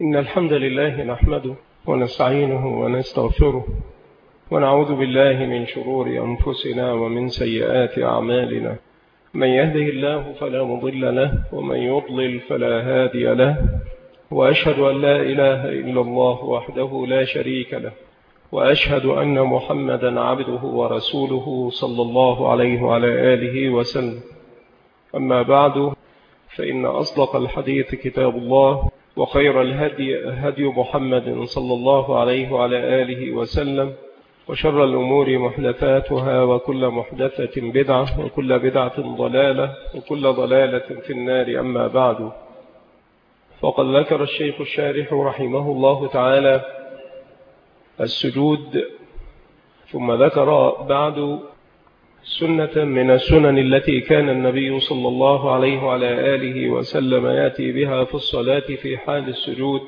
إن الحمد لله نحمده ونستعينه ونستغفره ونعوذ بالله من شرور أنفسنا ومن سيئات أعمالنا. من يهده الله فلا مضل له ومن يضلل فلا هادي له، وأشهد أن لا إله إلا الله وحده لا شريك له، وأشهد أن محمدا عبده ورسوله صلى الله عليه وعلى آله وسلم. أما بعد، فإن أصدق الحديث كتاب الله، وخير الهدي هدي محمد صلى الله عليه وعلى آله وسلم، وشر الأمور محدثاتها، وكل محدثة بدعة، وكل بدعة ضلالة، وكل ضلالة في النار. أما بعد، فقد ذكر الشيخ الشارح رحمه الله تعالى السجود، ثم ذكر بعد سنة من السنن التي كان النبي صلى الله عليه وعلى آله وسلم يأتي بها في الصلاة في حال السجود،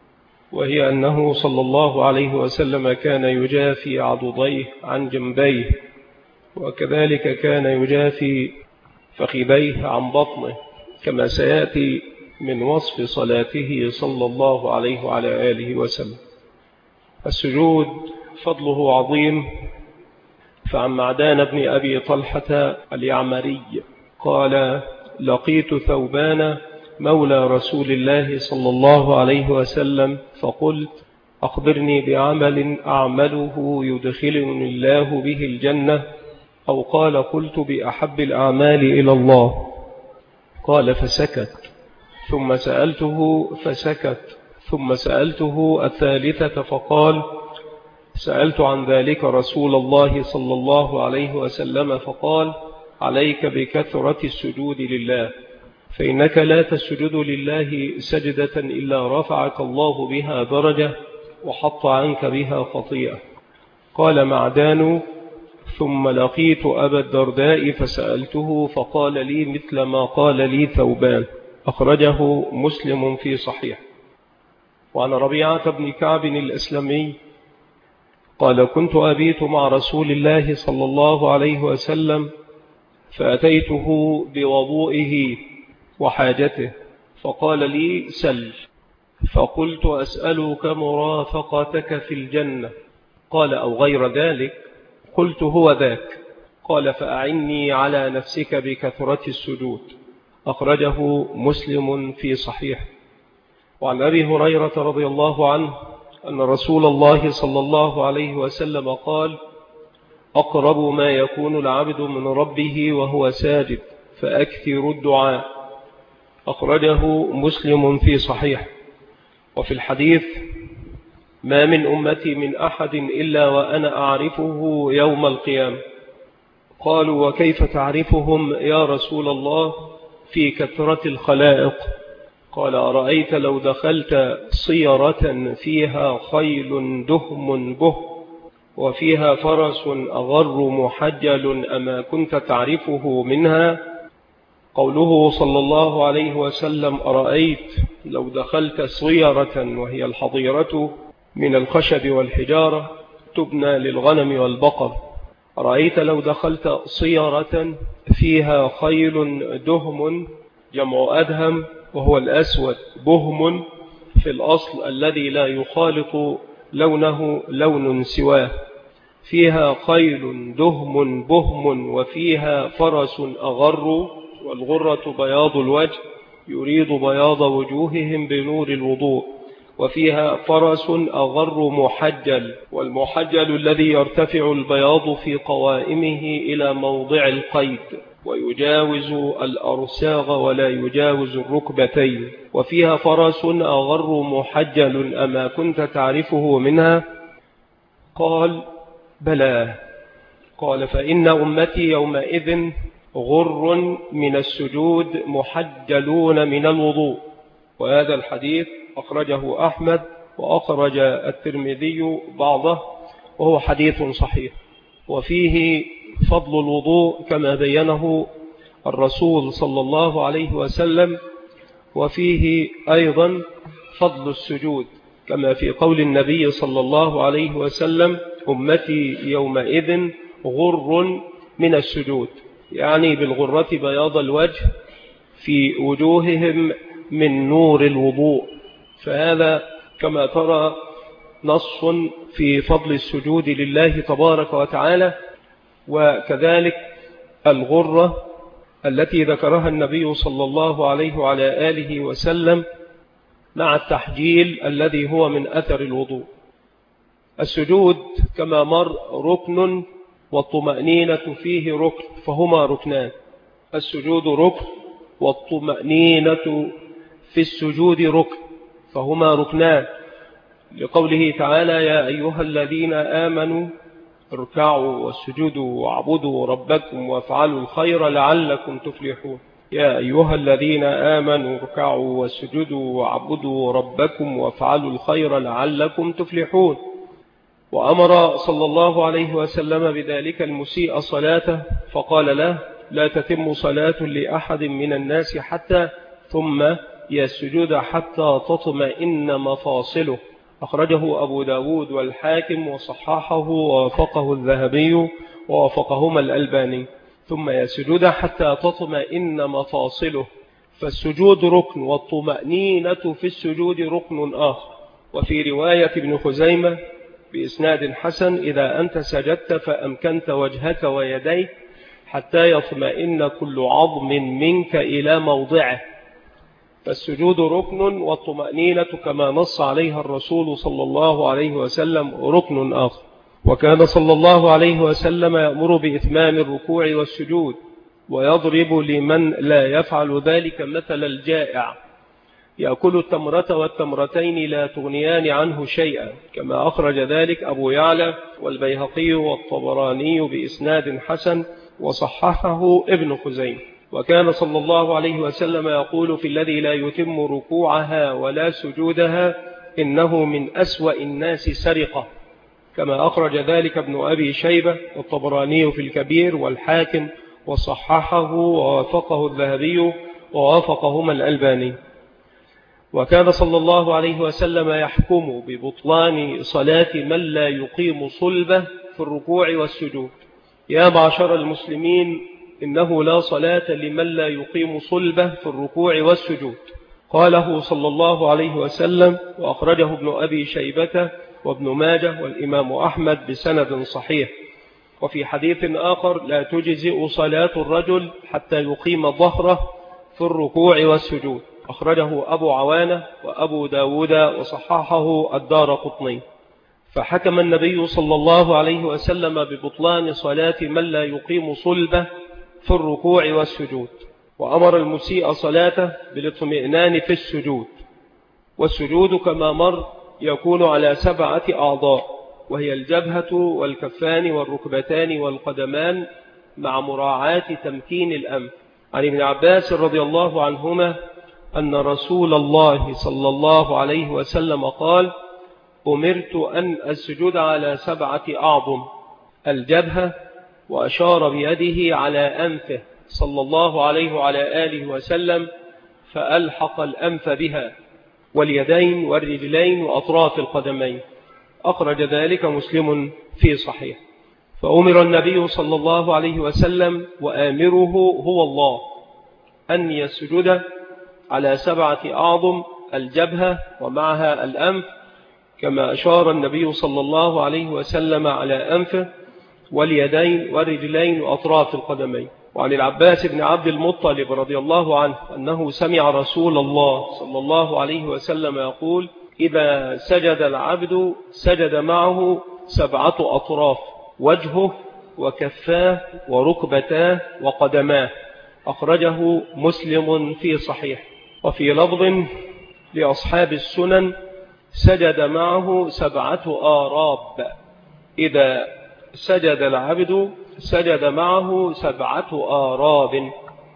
وهي أنه صلى الله عليه وسلم كان يجافي عضديه عن جنبيه، وكذلك كان يجافي فخذيه عن بطنه، كما سيأتي من وصف صلاته صلى الله عليه وعلى آله وسلم. السجود فضله عظيم. فعن معدان بن أبي طلحة اليعمري قال: لقيت ثوبان مولى رسول الله صلى الله عليه وسلم فقلت: أخبرني بعمل أعمله يدخلني الله به الجنة، أو قال: قلت: بأحب الأعمال إلى الله. قال فسكت، ثم سألته فسكت، ثم سألته الثالثة فقال: سألت عن ذلك رسول الله صلى الله عليه وسلم فقال: عليك بكثرة السجود لله، فإنك لا تسجد لله سجدة إلا رفعك الله بها درجة وحط عنك بها خطيئة. قال معدان: ثم لقيت أبا الدرداء فسألته فقال لي مثل ما قال لي ثوبان. أخرجه مسلم في صحيح. وعن ربيعة بن كعب الأسلمي قال: كنت أبيت مع رسول الله صلى الله عليه وسلم، فأتيته بوضوئه وحاجته، فقال لي: سل. فقلت: أسألك مرافقتك في الجنة. قال: أو غير ذلك. قلت: هو ذاك. قال: فأعني على نفسك بكثرة السجود. أخرجه مسلم في صحيح. وعن أبي هريرة رضي الله عنه أن رسول الله صلى الله عليه وسلم قال: أقرب ما يكون العبد من ربه وهو ساجد، فأكثر الدعاء. أخرجه مسلم في صحيح. وفي الحديث: ما من أمتي من أحد إلا وأنا أعرفه يوم القيامة. قالوا: وكيف تعرفهم يا رسول الله في كثرة الخلائق؟ قال: أرأيت لو دخلت صيرة فيها خيل دهم به وفيها فرس أغر محجل، أما كنت تعرفه منها؟ قوله صلى الله عليه وسلم: أرأيت لو دخلت صيرة، وهي الحظيرة من الخشب والحجارة تبنى للغنم والبقر. أرأيت لو دخلت صيرة فيها خيل دهم، جمع أدهم وهو الأسود، بهم في الأصل الذي لا يخالط لونه لون سواه، فيها خيل دهم بهم وفيها فرس أغر، والغرة بياض الوجه، يريد بياض وجوههم بنور الوضوء. وفيها فرس أغر محجل، والمحجل الذي يرتفع البياض في قوائمه إلى موضع القيد، ويجاوز الأرساغ ولا يجاوز الركبتين. وفيها فرس أغر محجل، أما كنت تعرفه منها؟ قال: بلى. قال: فإن أمتي يومئذ غر من السجود محجلون من الوضوء. وهذا الحديث أخرجه أحمد، وأخرج الترمذي بعضه، وهو حديث صحيح. وفيه فضل الوضوء كما بينه الرسول صلى الله عليه وسلم، وفيه أيضا فضل السجود كما في قول النبي صلى الله عليه وسلم: أمتي يومئذ غر من السجود، يعني بالغرة بياض الوجه في وجوههم من نور الوضوء. فهذا كما ترى نص في فضل السجود لله تبارك وتعالى. وكذلك الغرة التي ذكرها النبي صلى الله عليه وعلى آله وسلم مع التحجيل الذي هو من أثر الوضوء. السجود كما مر ركن والطمأنينة فيه ركن، فهما ركنان. السجود ركن والطمأنينة في السجود ركن، فهما ركنان، لقوله تعالى: يا أيها الذين آمنوا اركعوا واسجدوا واعبدوا ربكم وافعلوا الخير لعلكم تفلحون. يا أيها الذين آمنوا اركعوا واسجدوا واعبدوا ربكم وافعلوا الخير لعلكم تفلحون. وأمر صلى الله عليه وسلم بذلك المسيء صلاته فقال له: لا تتم صلاة لأحد من الناس حتى ثم يسجد حتى تطمئن مفاصله. أخرجه أبو داود والحاكم وصححه ووافقه الذهبي ووافقهما الألباني. ثم يسجد حتى تطمئن مفاصله، فالسجود ركن والطمأنينة في السجود ركن آخر. وفي رواية ابن خزيمة بإسناد حسن: إذا أنت سجدت فأمكنت وجهك ويديك حتى يطمئن كل عظم منك إلى موضعه. فالسجود ركن والطمأنينة كما نص عليها الرسول صلى الله عليه وسلم ركن آخر. وكان صلى الله عليه وسلم يأمر بإتمام الركوع والسجود، ويضرب لمن لا يفعل ذلك مثل الجائع يأكل التمرة والتمرتين لا تغنيان عنه شيئا، كما أخرج ذلك أبو يعلى والبيهقي والطبراني بإسناد حسن وصححه ابن خزيمة. وكان صلى الله عليه وسلم يقول في الذي لا يتم ركوعها ولا سجودها: إنه من أسوأ الناس سرقة، كما أخرج ذلك ابن أبي شيبة والطبراني في الكبير والحاكم وصححه ووافقه الذهبي ووافقهما الألباني. وكان صلى الله عليه وسلم يحكم ببطلان صلاة من لا يقيم صلبه في الركوع والسجود. يا معشر المسلمين، إنه لا صلاة لمن لا يقيم صلبه في الركوع والسجود. قاله صلى الله عليه وسلم، وأخرجه ابن أبي شيبة وابن ماجه والإمام أحمد بسند صحيح. وفي حديث آخر: لا تجزئ صلاة الرجل حتى يقيم ظهره في الركوع والسجود. أخرجه أبو عوانة وأبو داود وصححه الدارقطني. فحكم النبي صلى الله عليه وسلم ببطلان صلاة من لا يقيم صلبه في الركوع والسجود، وأمر المسيء صلاته بالاطمئنان في السجود. والسجود كما مر يكون على 7 أعضاء، وهي الجبهة والكفان والركبتان والقدمان، مع مراعاة تمكين الأنف. عن ابن عباس رضي الله عنهما أن رسول الله صلى الله عليه وسلم قال: أمرت أن أسجد على 7 أعظم: الجبهة، وأشار بيده على أنفه صلى الله عليه وعلى آله وسلم فألحق الأنف بها، واليدين والرجلين وأطراف القدمين. أخرج ذلك مسلم في صحيح. فأمر النبي صلى الله عليه وسلم وآمره هو الله أن يسجد على 7 أعظم: الجبهة ومعها الأنف، كما أشار النبي صلى الله عليه وسلم على أنفه، واليدين والرجلين وأطراف القدمين. وعن العباس بن عبد المطلب رضي الله عنه أنه سمع رسول الله صلى الله عليه وسلم يقول: إذا سجد العبد سجد معه 7 أطراف: وجهه وكفاه وركبتاه وقدماه. أخرجه مسلم في صحيح. وفي لفظ لأصحاب السنن: سجد معه 7 آراب. إذا سجد العبد سجد معه 7 آراب،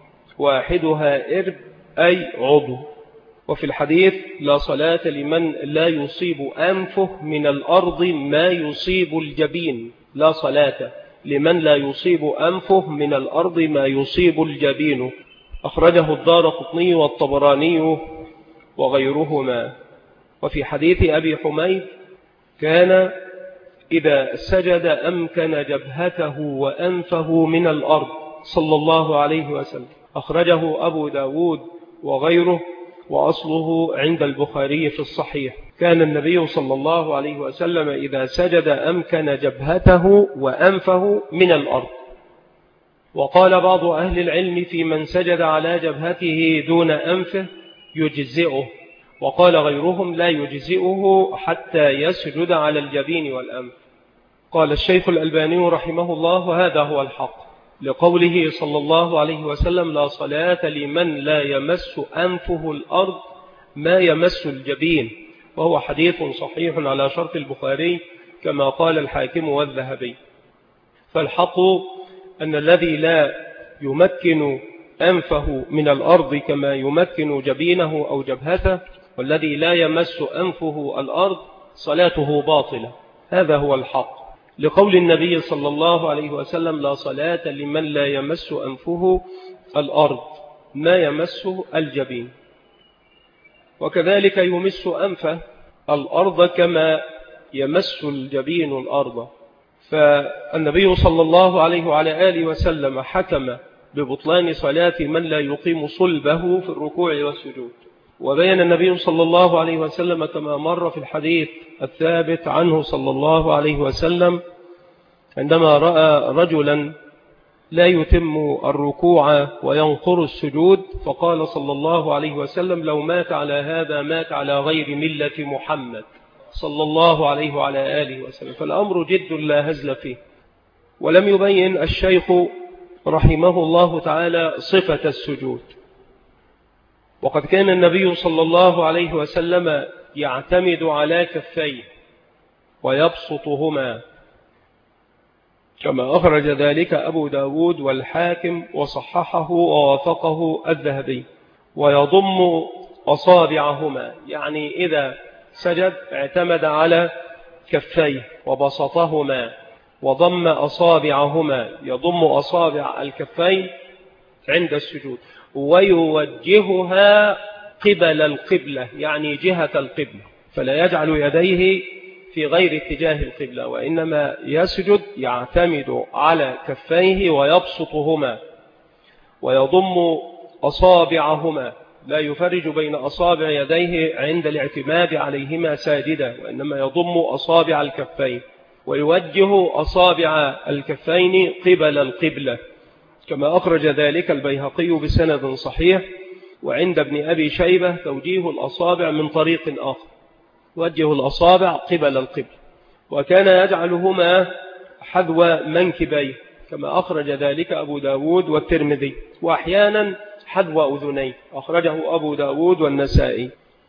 واحدها إرب أي عضو. وفي الحديث: لا صلاة لمن لا يصيب أنفه من الأرض ما يصيب الجبين. لا صلاة لمن لا يصيب أنفه من الأرض ما يصيب الجبين. أخرجه الدارقطني والطبراني وغيرهما. وفي حديث أبي حميد: كان إذا سجد أمكن جبهته وأنفه من الأرض صلى الله عليه وسلم. أخرجه أبو داود وغيره وأصله عند البخاري في الصحيح. كان النبي صلى الله عليه وسلم إذا سجد أمكن جبهته وأنفه من الأرض. وقال بعض أهل العلم في من سجد على جبهته دون أنفه يجزئه، وقال غيرهم لا يجزئه حتى يسجد على الجبين والأنف. قال الشيخ الألباني رحمه الله: هذا هو الحق، لقوله صلى الله عليه وسلم: لا صلاة لمن لا يمس أنفه الأرض ما يمس الجبين، وهو حديث صحيح على شرط البخاري كما قال الحاكم والذهبي. فالحق أن الذي لا يمكن أنفه من الأرض كما يمكن جبينه أو جبهته، والذي لا يمس أنفه الأرض صلاته باطلة. هذا هو الحق، لقول النبي صلى الله عليه وسلم: لا صلاة لمن لا يمس أنفه الأرض ما يمسه الجبين. وكذلك يمس أنفه الأرض كما يمس الجبين الأرض. فالنبي صلى الله عليه وعلى آله وسلم حكم ببطلان صلاة من لا يقيم صلبه في الركوع والسجود. وبين النبي صلى الله عليه وسلم كما مر في الحديث الثابت عنه صلى الله عليه وسلم عندما رأى رجلا لا يتم الركوع وينقر السجود، فقال صلى الله عليه وسلم: لو مات على هذا مات على غير ملة محمد صلى الله عليه وعلى آله وسلم. فالأمر جد لا هزل فيه. ولم يبين الشيخ رحمه الله تعالى صفة السجود، وقد كان النبي صلى الله عليه وسلم يعتمد على كفيه ويبسطهما، كما أخرج ذلك أبو داود والحاكم وصححه ووافقه الذهبي. ويضم أصابعهما، يعني إذا سجد اعتمد على كفيه وبسطهما وضم أصابعهما، يضم أصابع الكفين عند السجود ويوجهها قبل القبلة، يعني جهة القبلة، فلا يجعل يديه في غير اتجاه القبلة، وإنما يسجد يعتمد على كفيه ويبسطهما ويضم أصابعهما، لا يفرج بين أصابع يديه عند الاعتماد عليهما ساجدا، وإنما يضم أصابع الكفين ويوجه أصابع الكفين قبل القبلة، كما أخرج ذلك البيهقي بسند صحيح. وعند ابن أبي شيبة توجيه الأصابع من طريق آخر، وجه الأصابع قبل القبل، وكان يجعلهما حذو منكبيه كما أخرج ذلك أبو داود والترمذي، وأحيانا حذو أذنيه أخرجه أبو داود والنسائي.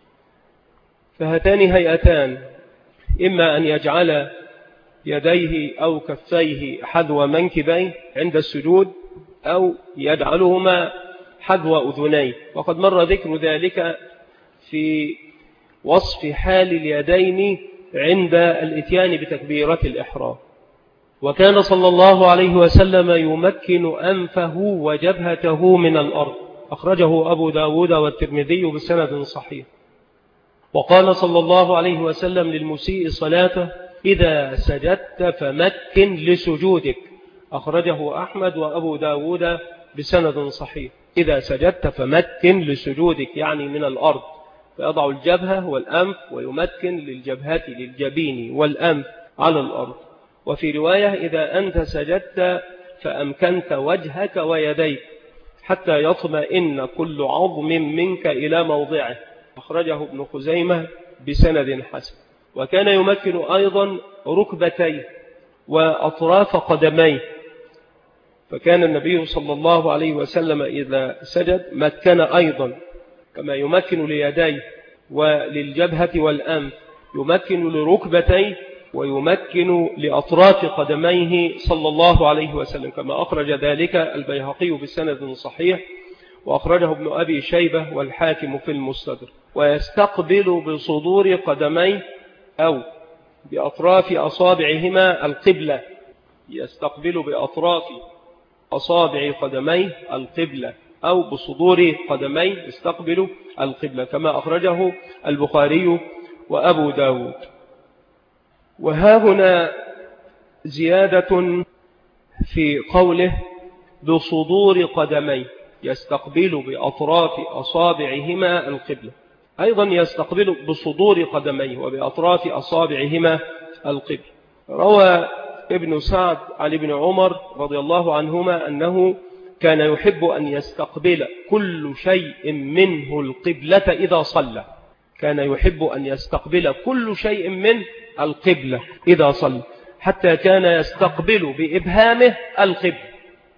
فهاتان هيئتان، إما أن يجعل يديه أو كفيه حذو منكبيه عند السجود، أو يجعلهما حذو أذنيه، وقد مر ذكر ذلك في وصف حال اليدين عند الاتيان بتكبيرة الإحرام. وكان صلى الله عليه وسلم يمكن أنفه وجبهته من الأرض، أخرجه أبو داود والترمذي بسند صحيح. وقال صلى الله عليه وسلم للمسيء صلاته: إذا سجدت فمكن لسجودك، أخرجه أحمد وأبو داود بسند صحيح. إذا سجدت فمكن لسجودك، يعني من الأرض، فيضع الجبهة والأنف ويمكن للجبهة للجبين والأنف على الأرض. وفي رواية: إذا أنت سجدت فأمكنت وجهك ويديك حتى يطمئن كل عظم منك إلى موضعه، أخرجه ابن خزيمة بسند حسن. وكان يمكن أيضا ركبتيه وأطراف قدميه، فكان النبي صلى الله عليه وسلم إذا سجد مكن أيضا كما يمكن ليديه وللجبهة والأنف، يمكن لركبتيه ويمكن لأطراف قدميه صلى الله عليه وسلم، كما أخرج ذلك البيهقي بسند صحيح، وأخرجه ابن أبي شيبة والحاكم في المستدرك. ويستقبل بصدور قدميه أو بأطراف أصابعهما القبلة، يستقبل بأطراف أصابع قدميه القبلة أو بصدور قدميه يستقبل القبلة، كما أخرجه البخاري وأبو داود. وها هنا زيادة في قوله بصدور قدميه، يستقبل بأطراف أصابعهما القبلة، أيضا يستقبل بصدور قدميه وبأطراف أصابعهما القبلة. روى ابن سعد عن ابن عمر رضي الله عنهما أنه كان يحب أن يستقبل كل شيء منه القبلة إذا صلى، كان يحب أن يستقبل كل شيء من القبلة إذا صلى، حتى كان يستقبل بإبهامه القبلة.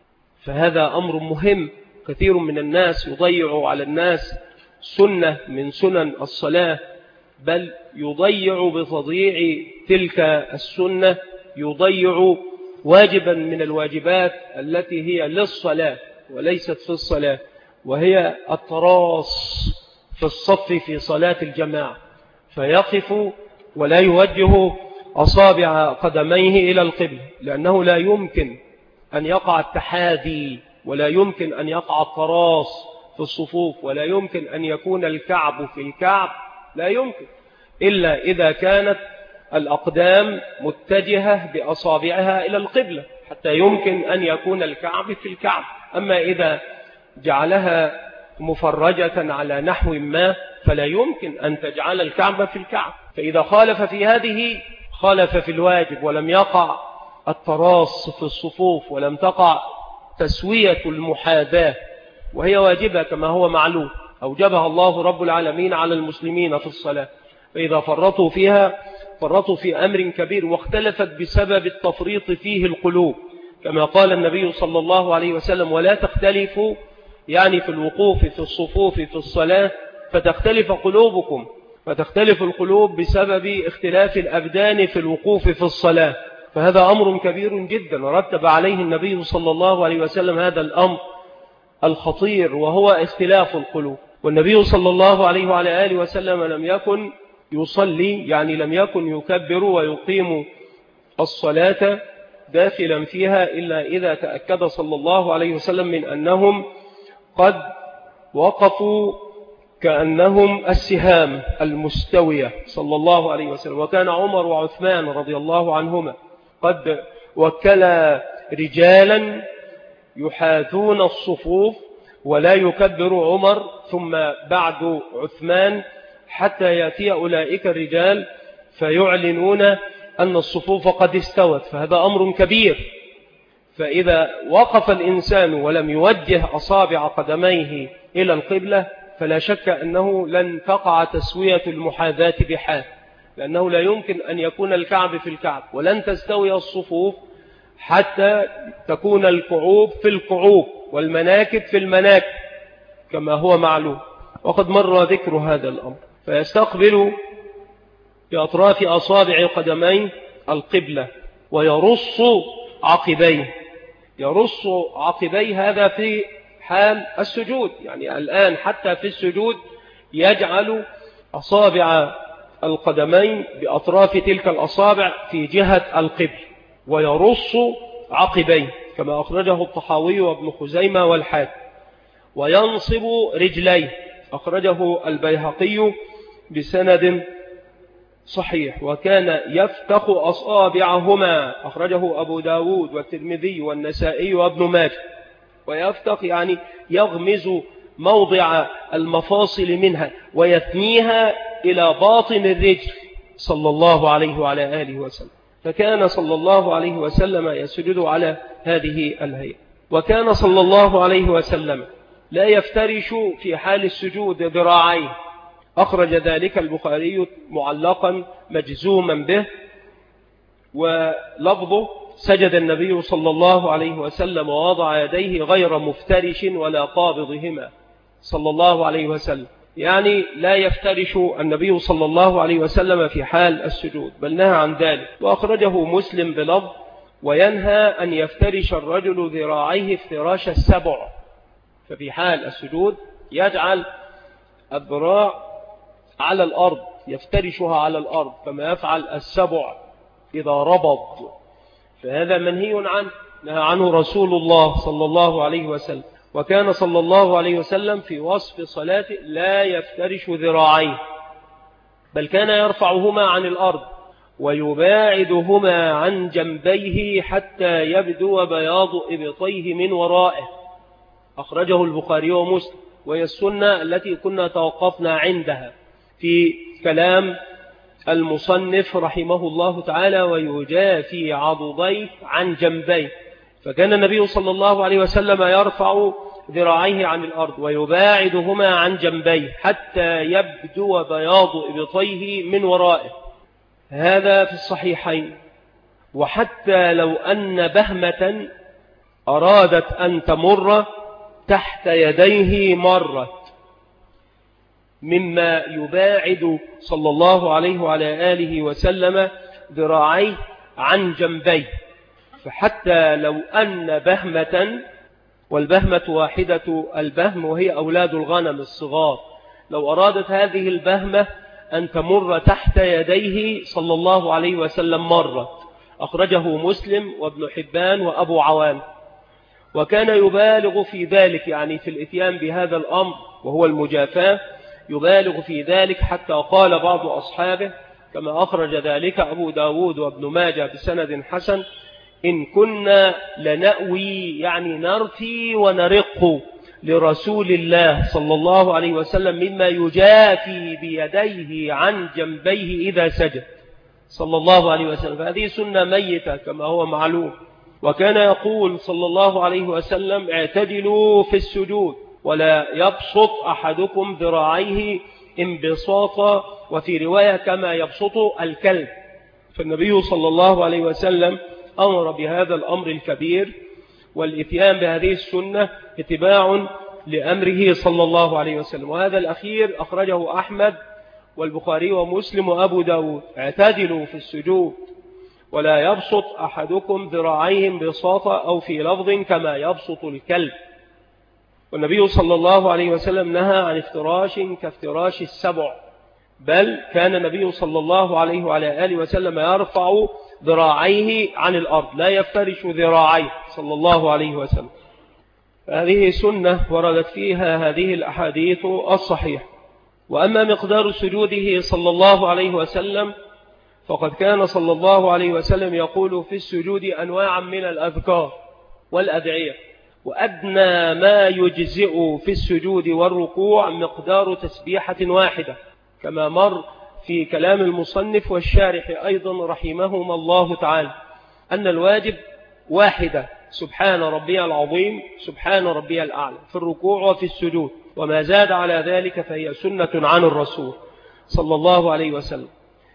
فهذا أمر مهم، كثير من الناس يضيع على الناس سنة من سنن الصلاة، بل يضيع بتضييع تلك السنة، يضيع واجبا من الواجبات التي هي للصلاة وليست في الصلاة، وهي التراص في الصف في صلاة الجماعة، فيقف ولا يوجه أصابع قدميه إلى القبلة، لأنه لا يمكن أن يقع التحاذي، ولا يمكن أن يقع التراص في الصفوف، ولا يمكن أن يكون الكعب في الكعب، لا يمكن إلا إذا كانت الأقدام متجهة بأصابعها إلى القبلة حتى يمكن أن يكون الكعب في الكعب. أما إذا جعلها مفرجة على نحو ما فلا يمكن أن تجعل الكعب في الكعب، فإذا خالف في هذه خالف في الواجب، ولم يقع التراص في الصفوف، ولم تقع تسوية المحاذاة، وهي واجبة كما هو معلوم، أوجبها الله رب العالمين على المسلمين في الصلاة، فإذا فرطوا فيها فرطوا في أمر كبير، واختلفت بسبب التفريط فيه القلوب، كما قال النبي صلى الله عليه وسلم: ولا تختلفوا، يعني في الوقوف في الصفوف في الصلاة فتختلف قلوبكم، فتختلف القلوب بسبب اختلاف الأبدان في الوقوف في الصلاة. فهذا أمر كبير جدا رتب عليه النبي صلى الله عليه وسلم هذا الأمر الخطير، وهو اختلاف القلوب. والنبي صلى الله عليه وعلى آله وسلم لم يكن يصلي، يعني لم يكن يكبر ويقيم الصلاة داخلا فيها إلا إذا تأكد صلى الله عليه وسلم من أنهم قد وقفوا كأنهم السهام المستوية صلى الله عليه وسلم. وكان عمر وعثمان رضي الله عنهما قد وكلا رجالا يحاذون الصفوف، ولا يكبر عمر ثم بعد عثمان حتى يأتي أولئك الرجال فيعلنون أن الصفوف قد استوت، فهذا أمر كبير. فإذا وقف الإنسان ولم يوجه أصابع قدميه إلى القبلة فلا شك أنه لن تقع تسوية المحاذاة بحال، لأنه لا يمكن أن يكون الكعب في الكعب، ولن تستوي الصفوف حتى تكون الكعوب في الكعوب والمناكب في المناكب كما هو معلوم، وقد مر ذكر هذا الأمر. فيستقبل بأطراف أصابع قدمين القبلة ويرص عقبيه، يرص عقبيه هذا في حال السجود، يعني الآن حتى في السجود يجعل أصابع القدمين بأطراف تلك الأصابع في جهة القبل ويرص عقبيه كما أخرجه الطحاوي وابن خزيمة والحاكم. وينصب رجليه، أخرجه البيهقي بسند صحيح. وكان يفتخ أصابعهما، أخرجه أبو داود والترمذي والنسائي وابن ماجه. ويفتخ يعني يغمز موضع المفاصل منها ويثنيها إلى باطن الرجل صلى الله عليه وعلى آله وسلم. فكان صلى الله عليه وسلم يسجد على هذه الهيئة. وكان صلى الله عليه وسلم لا يفترش في حال السجود ذراعيه، أخرج ذلك البخاري معلقا مجزوما به، ولفظه: سجد النبي صلى الله عليه وسلم ووضع يديه غير مفترش ولا قابضهما صلى الله عليه وسلم، يعني لا يفترش النبي صلى الله عليه وسلم في حال السجود، بل نهى عن ذلك. وأخرجه مسلم بلفظ: وينهى أن يفترش الرجل ذراعيه افتراش السبع، ففي حال السجود يجعل الذراع على الأرض، يفترشها على الأرض كما يفعل السبع إذا ربض، فهذا منهي عنه، نهى عنه رسول الله صلى الله عليه وسلم. وكان صلى الله عليه وسلم في وصف صلاته لا يفترش ذراعيه، بل كان يرفعهما عن الأرض ويباعدهما عن جنبيه حتى يبدو بياض إبطيه من ورائه، أخرجه البخاري ومسلم، وهي السنة التي كنا توقفنا عندها في كلام المصنف رحمه الله تعالى: ويجافي عضديه عن جنبيه. فكان النبي صلى الله عليه وسلم يرفع ذراعيه عن الأرض ويباعدهما عن جنبيه حتى يبدو بياض إبطيه من ورائه، هذا في الصحيحين. وحتى لو أن بهمة أرادت أن تمر تحت يديه مرت، مما يباعد صلى الله عليه وعلى آله وسلم ذراعيه عن جنبيه. فحتى لو أن بهمة، والبهمة واحدة البهم وهي أولاد الغنم الصغار، لو أرادت هذه البهمة أن تمر تحت يديه صلى الله عليه وسلم مرت. أخرجه مسلم وابن حبان وأبو عوان. وكان يبالغ في ذلك، يعني في الإتيان بهذا الأمر وهو المجافاة، يبالغ في ذلك حتى قال بعض أصحابه كما أخرج ذلك أبو داود وابن ماجه بسند حسن: إن كنا لنأوي، يعني نرثي ونرق لرسول الله صلى الله عليه وسلم مما يجافي بيديه عن جنبيه إذا سجد صلى الله عليه وسلم. فهذه سنة ميتة كما هو معلوم. وكان يقول صلى الله عليه وسلم: اعتدلوا في السجود ولا يبسط أحدكم ذراعيه انبساطا، وفي رواية كما يبسط الكلب. فالنبي صلى الله عليه وسلم أمر بهذا الأمر الكبير، والإتيان بهذه السنة اتباع لأمره صلى الله عليه وسلم. وهذا الأخير أخرجه أحمد والبخاري ومسلم وأبو داود: اعتدلوا في السجود ولا يبسط أحدكم ذراعيه انبساطا، أو في لفظ كما يبسط الكلب. والنبي صلى الله عليه وسلم نهى عن افتراش كافتراش السبع، بل كان النبي صلى الله عليه وعلى آله وسلم يرفع ذراعيه عن الأرض، لا يفترش ذراعيه صلى الله عليه وسلم. هذه سنة وردت فيها هذه الأحاديث الصحيحة. وأما مقدار سجوده صلى الله عليه وسلم فقد كان صلى الله عليه وسلم يقول في السجود أنواعا من الأذكار والأدعية، وأدنى ما يجزئ في السجود والركوع مقدار تسبيحة واحدة، كما مر في كلام المصنف والشارح أيضا رحمهما الله تعالى أن الواجب واحدة: سبحان ربي العظيم، سبحان ربي الأعلى، في الركوع وفي السجود. وما زاد على ذلك فهي سنة عن الرسول صلى الله عليه وسلم.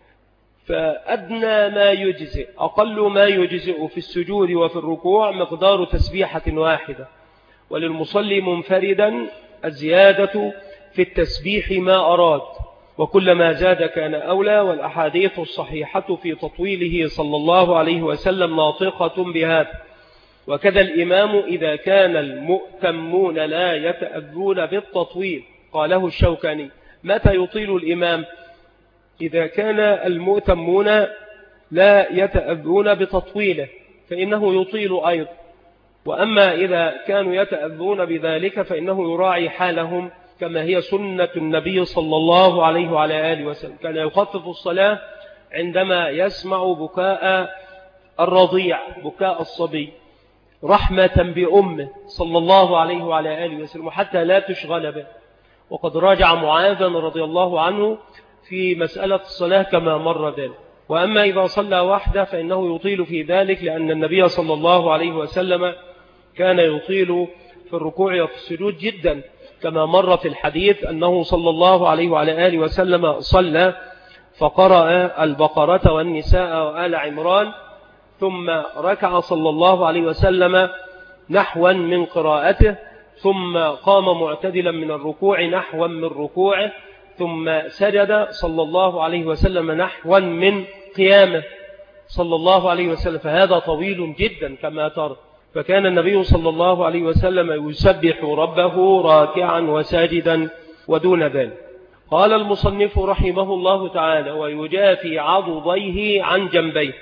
فأدنى ما يجزئ، أقل ما يجزئ في السجود وفي الركوع مقدار تسبيحة واحدة. وللمصلي منفردا الزيادة في التسبيح ما أراد، وكلما زاد كان أولى. والأحاديث الصحيحة في تطويله صلى الله عليه وسلم ناطقة بهذا. وكذا الإمام إذا كان المؤتمون لا يتأذون بالتطويل. قاله الشوكاني: متى يطيل الإمام؟ إذا كان المؤتمون لا يتأذون بتطويله فإنه يطيل أيضا. وأما إذا كانوا يتأذون بذلك فإنه يراعي حالهم، كما هي سنة النبي صلى الله عليه وعلى آله وسلم. كان يخفف الصلاة عندما يسمع بكاء الرضيع، بكاء الصبي، رحمة بأمه صلى الله عليه وعلى آله وسلم، حتى لا تشغل به. وقد راجع معاذ رضي الله عنه في مسألة الصلاة كما مر ذلك. وأما إذا صلى وحده فإنه يطيل في ذلك، لأن النبي صلى الله عليه وسلم كان يطيل في الركوع وفي السجود جدا، كما مر في الحديث أنه صلى الله عليه وعلى آله وسلم صلى فقرأ البقرة والنساء وآل عمران، ثم ركع صلى الله عليه وسلم نحوا من قراءته، ثم قام معتدلا من الركوع نحوا من ركوعه، ثم سجد صلى الله عليه وسلم نحوا من قيامه صلى الله عليه وسلم. فهذا طويل جدا كما ترى. فكان النبي صلى الله عليه وسلم يسبح ربه راكعا وساجدا ودون ذلك. قال المصنف رحمه الله تعالى: ويجافي عضديه عن جنبيه.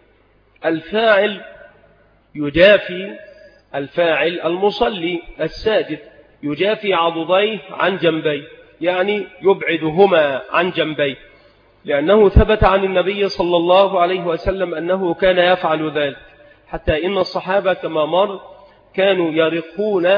الفاعل يجافي، الفاعل المصلي الساجد، يجافي عضديه عن جنبيه، يعني يبعدهما عن جنبيه، لأنه ثبت عن النبي صلى الله عليه وسلم أنه كان يفعل ذلك، حتى إن الصحابة كما مر كانوا يرقون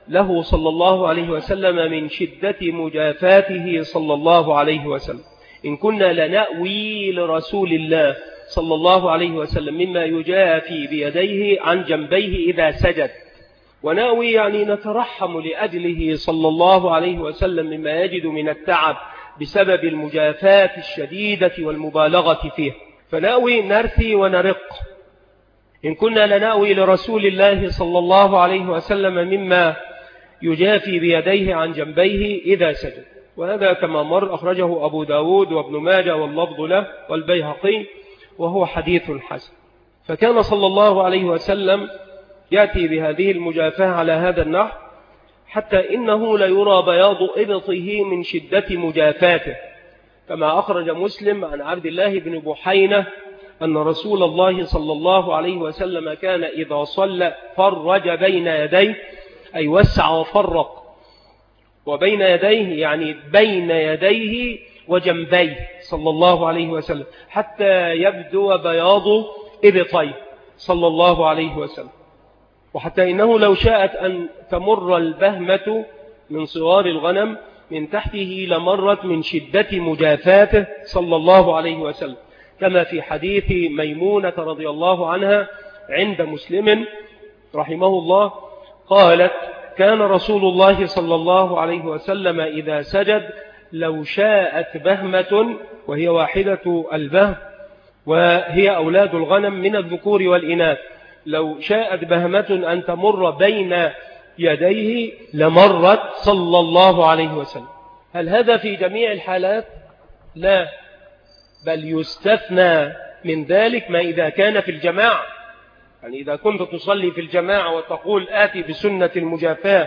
له صلى الله عليه وسلم من شدة مجافاته صلى الله عليه وسلم. إن كنا لنأوي لرسول الله صلى الله عليه وسلم مما يجافي بيديه عن جنبيه إذا سجد، ونأوي يعني نترحم لأجله صلى الله عليه وسلم مما يجد من التعب بسبب المجافاة الشديدة والمبالغة فيه، فنأوي نرثي ونرق. إن كنا لنأوي لرسول الله صلى الله عليه وسلم مما يجافي بيديه عن جنبيه إذا سجد، وهذا كما مر أخرجه أبو داود وابن ماجه واللفظ له والبيهقي، وهو حديث حسن. فكان صلى الله عليه وسلم يأتي بهذه المجافاة على هذا النحو، حتى إنه ليرى بياض إبطه من شدة مجافاته، كما أخرج مسلم عن عبد الله بن بحينة أن رسول الله صلى الله عليه وسلم كان إذا صلى فرج بين يديه، أي وسع وفرق، وبين يديه يعني بين يديه وجنبيه صلى الله عليه وسلم، حتى يبدو بياض إبطيه صلى الله عليه وسلم. وحتى إنه لو شاءت أن تمر البهمة من صغار الغنم من تحته لمرت من شدة مجافاته صلى الله عليه وسلم، كما في حديث ميمونة رضي الله عنها عند مسلم رحمه الله قالت: كان رسول الله صلى الله عليه وسلم إذا سجد لو شاءت بهمة، وهي واحدة البهم وهي أولاد الغنم من الذكور والإناث، لو شاءت بهمة أن تمر بين يديه لمرت صلى الله عليه وسلم. هل هذا في جميع الحالات؟ لا، بل يستثنى من ذلك ما إذا كان في الجماعة. يعني إذا كنت تصلي في الجماعة وتقول آتي بسنة المجافاة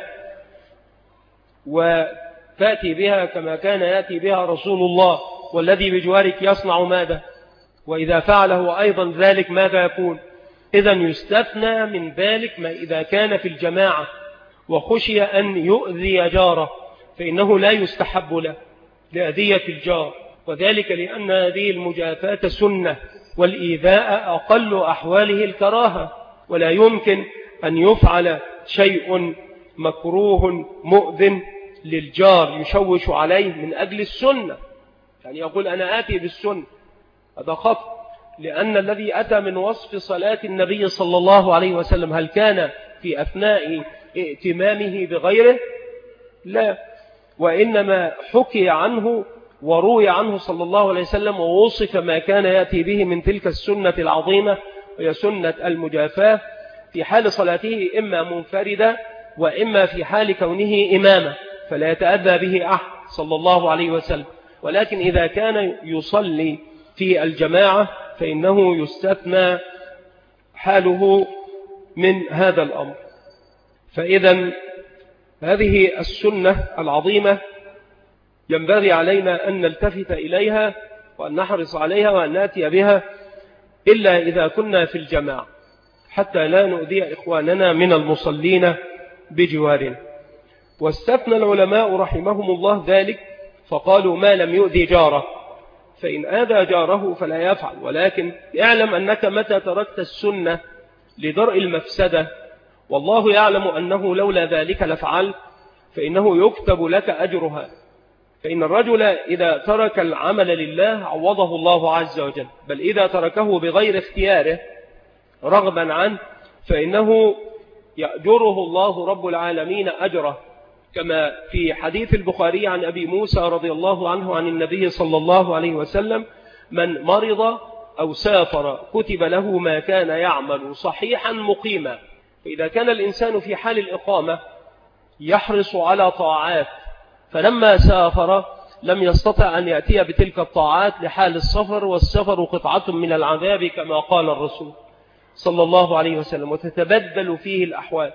وتأتي بها كما كان يأتي بها رسول الله، والذي بجوارك يصنع ماذا؟ وإذا فعله أيضا ذلك ماذا يكون؟ إذن يستثنى من ذلك ما إذا كان في الجماعة وخشي أن يؤذي جاره، فإنه لا يستحب له لأذية الجار، وذلك لأن هذه المجافاة سنة، والإيذاء أقل أحواله الكراهة، ولا يمكن أن يفعل شيء مكروه مؤذن للجار يشوش عليه من أجل السنة. يعني يقول أنا آتي بالسنة، هذا خطأ، لأن الذي أتى من وصف صلاة النبي صلى الله عليه وسلم هل كان في أثناء ائتمامه بغيره؟ لا، وإنما حكي عنه وروي عنه صلى الله عليه وسلم ووصف ما كان يأتي به من تلك السنة العظيمة، وهي سنة المجافاة في حال صلاته إما منفردة وإما في حال كونه إماما، فلا يتأذى به أحد صلى الله عليه وسلم. ولكن إذا كان يصلي في الجماعة فإنه يستثنى حاله من هذا الأمر. فإذا هذه السنة العظيمة ينبغي علينا أن نلتفت إليها وأن نحرص عليها وأن نأتي بها، إلا إذا كنا في الجماعة، حتى لا نؤذي إخواننا من المصلين بجوارنا. واستثنى العلماء رحمهم الله ذلك فقالوا ما لم يؤذي جاره، فإن آذى جاره فلا يفعل، ولكن اعلم أنك متى تركت السنة لدرء المفسدة والله يعلم أنه لولا ذلك لفعل، فإنه يكتب لك أجرها. فإن الرجل إذا ترك العمل لله عوضه الله عز وجل، بل إذا تركه بغير اختياره رغبا عنه فإنه يأجره الله رب العالمين أجره، كما في حديث البخاري عن أبي موسى رضي الله عنه عن النبي صلى الله عليه وسلم: من مرض أو سافر كتب له ما كان يعمل صحيحا مقيما. فإذا كان الإنسان في حال الإقامة يحرص على طاعات، فلما سافر لم يستطع أن يأتي بتلك الطاعات لحال السفر، والسفر قطعة من العذاب كما قال الرسول صلى الله عليه وسلم، وتتبدل فيه الأحوال،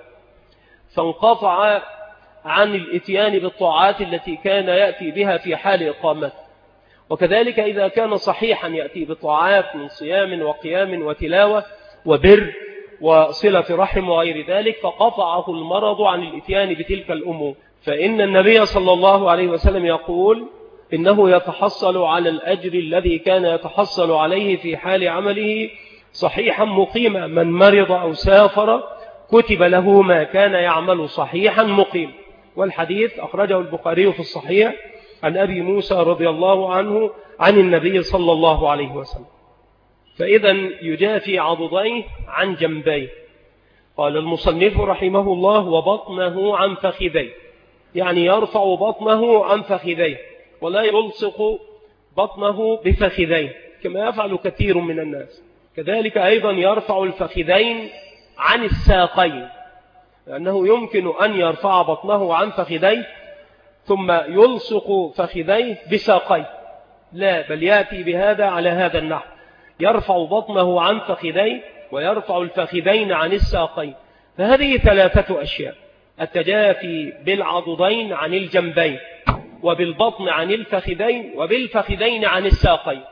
فانقطع عن الاتيان بالطاعات التي كان يأتي بها في حال إقامته. وكذلك إذا كان صحيحا يأتي بطاعات من صيام وقيام وتلاوة وبر وصلة رحم وغير ذلك، فقطعه المرض عن الاتيان بتلك الأمور. فإن النبي صلى الله عليه وسلم يقول إنه يتحصل على الأجر الذي كان يتحصل عليه في حال عمله صحيحا مقيما. من مرض أو سافر كتب له ما كان يعمل صحيحا مقيم. والحديث أخرجه البخاري في الصحيح عن أبي موسى رضي الله عنه عن النبي صلى الله عليه وسلم. فإذا يجافي عضديه عن جنبيه. قال المصنف رحمه الله وبطنه عن فخذيه، يعني يرفع بطنه عن فخذيه ولا يلصق بطنه بفخذيه كما يفعل كثير من الناس. كذلك أيضا يرفع الفخذين عن الساقين، لأنه يمكن أن يرفع بطنه عن فخذيه ثم يلصق فخذيه بساقيه، لا، بل يأتي بهذا على هذا النحو، يرفع بطنه عن فخذيه ويرفع الفخذين عن الساقين. فهذه ثلاثة أشياء: التجافي بالعضدين عن الجنبين، وبالبطن عن الفخذين، وبالفخذين عن الساقين.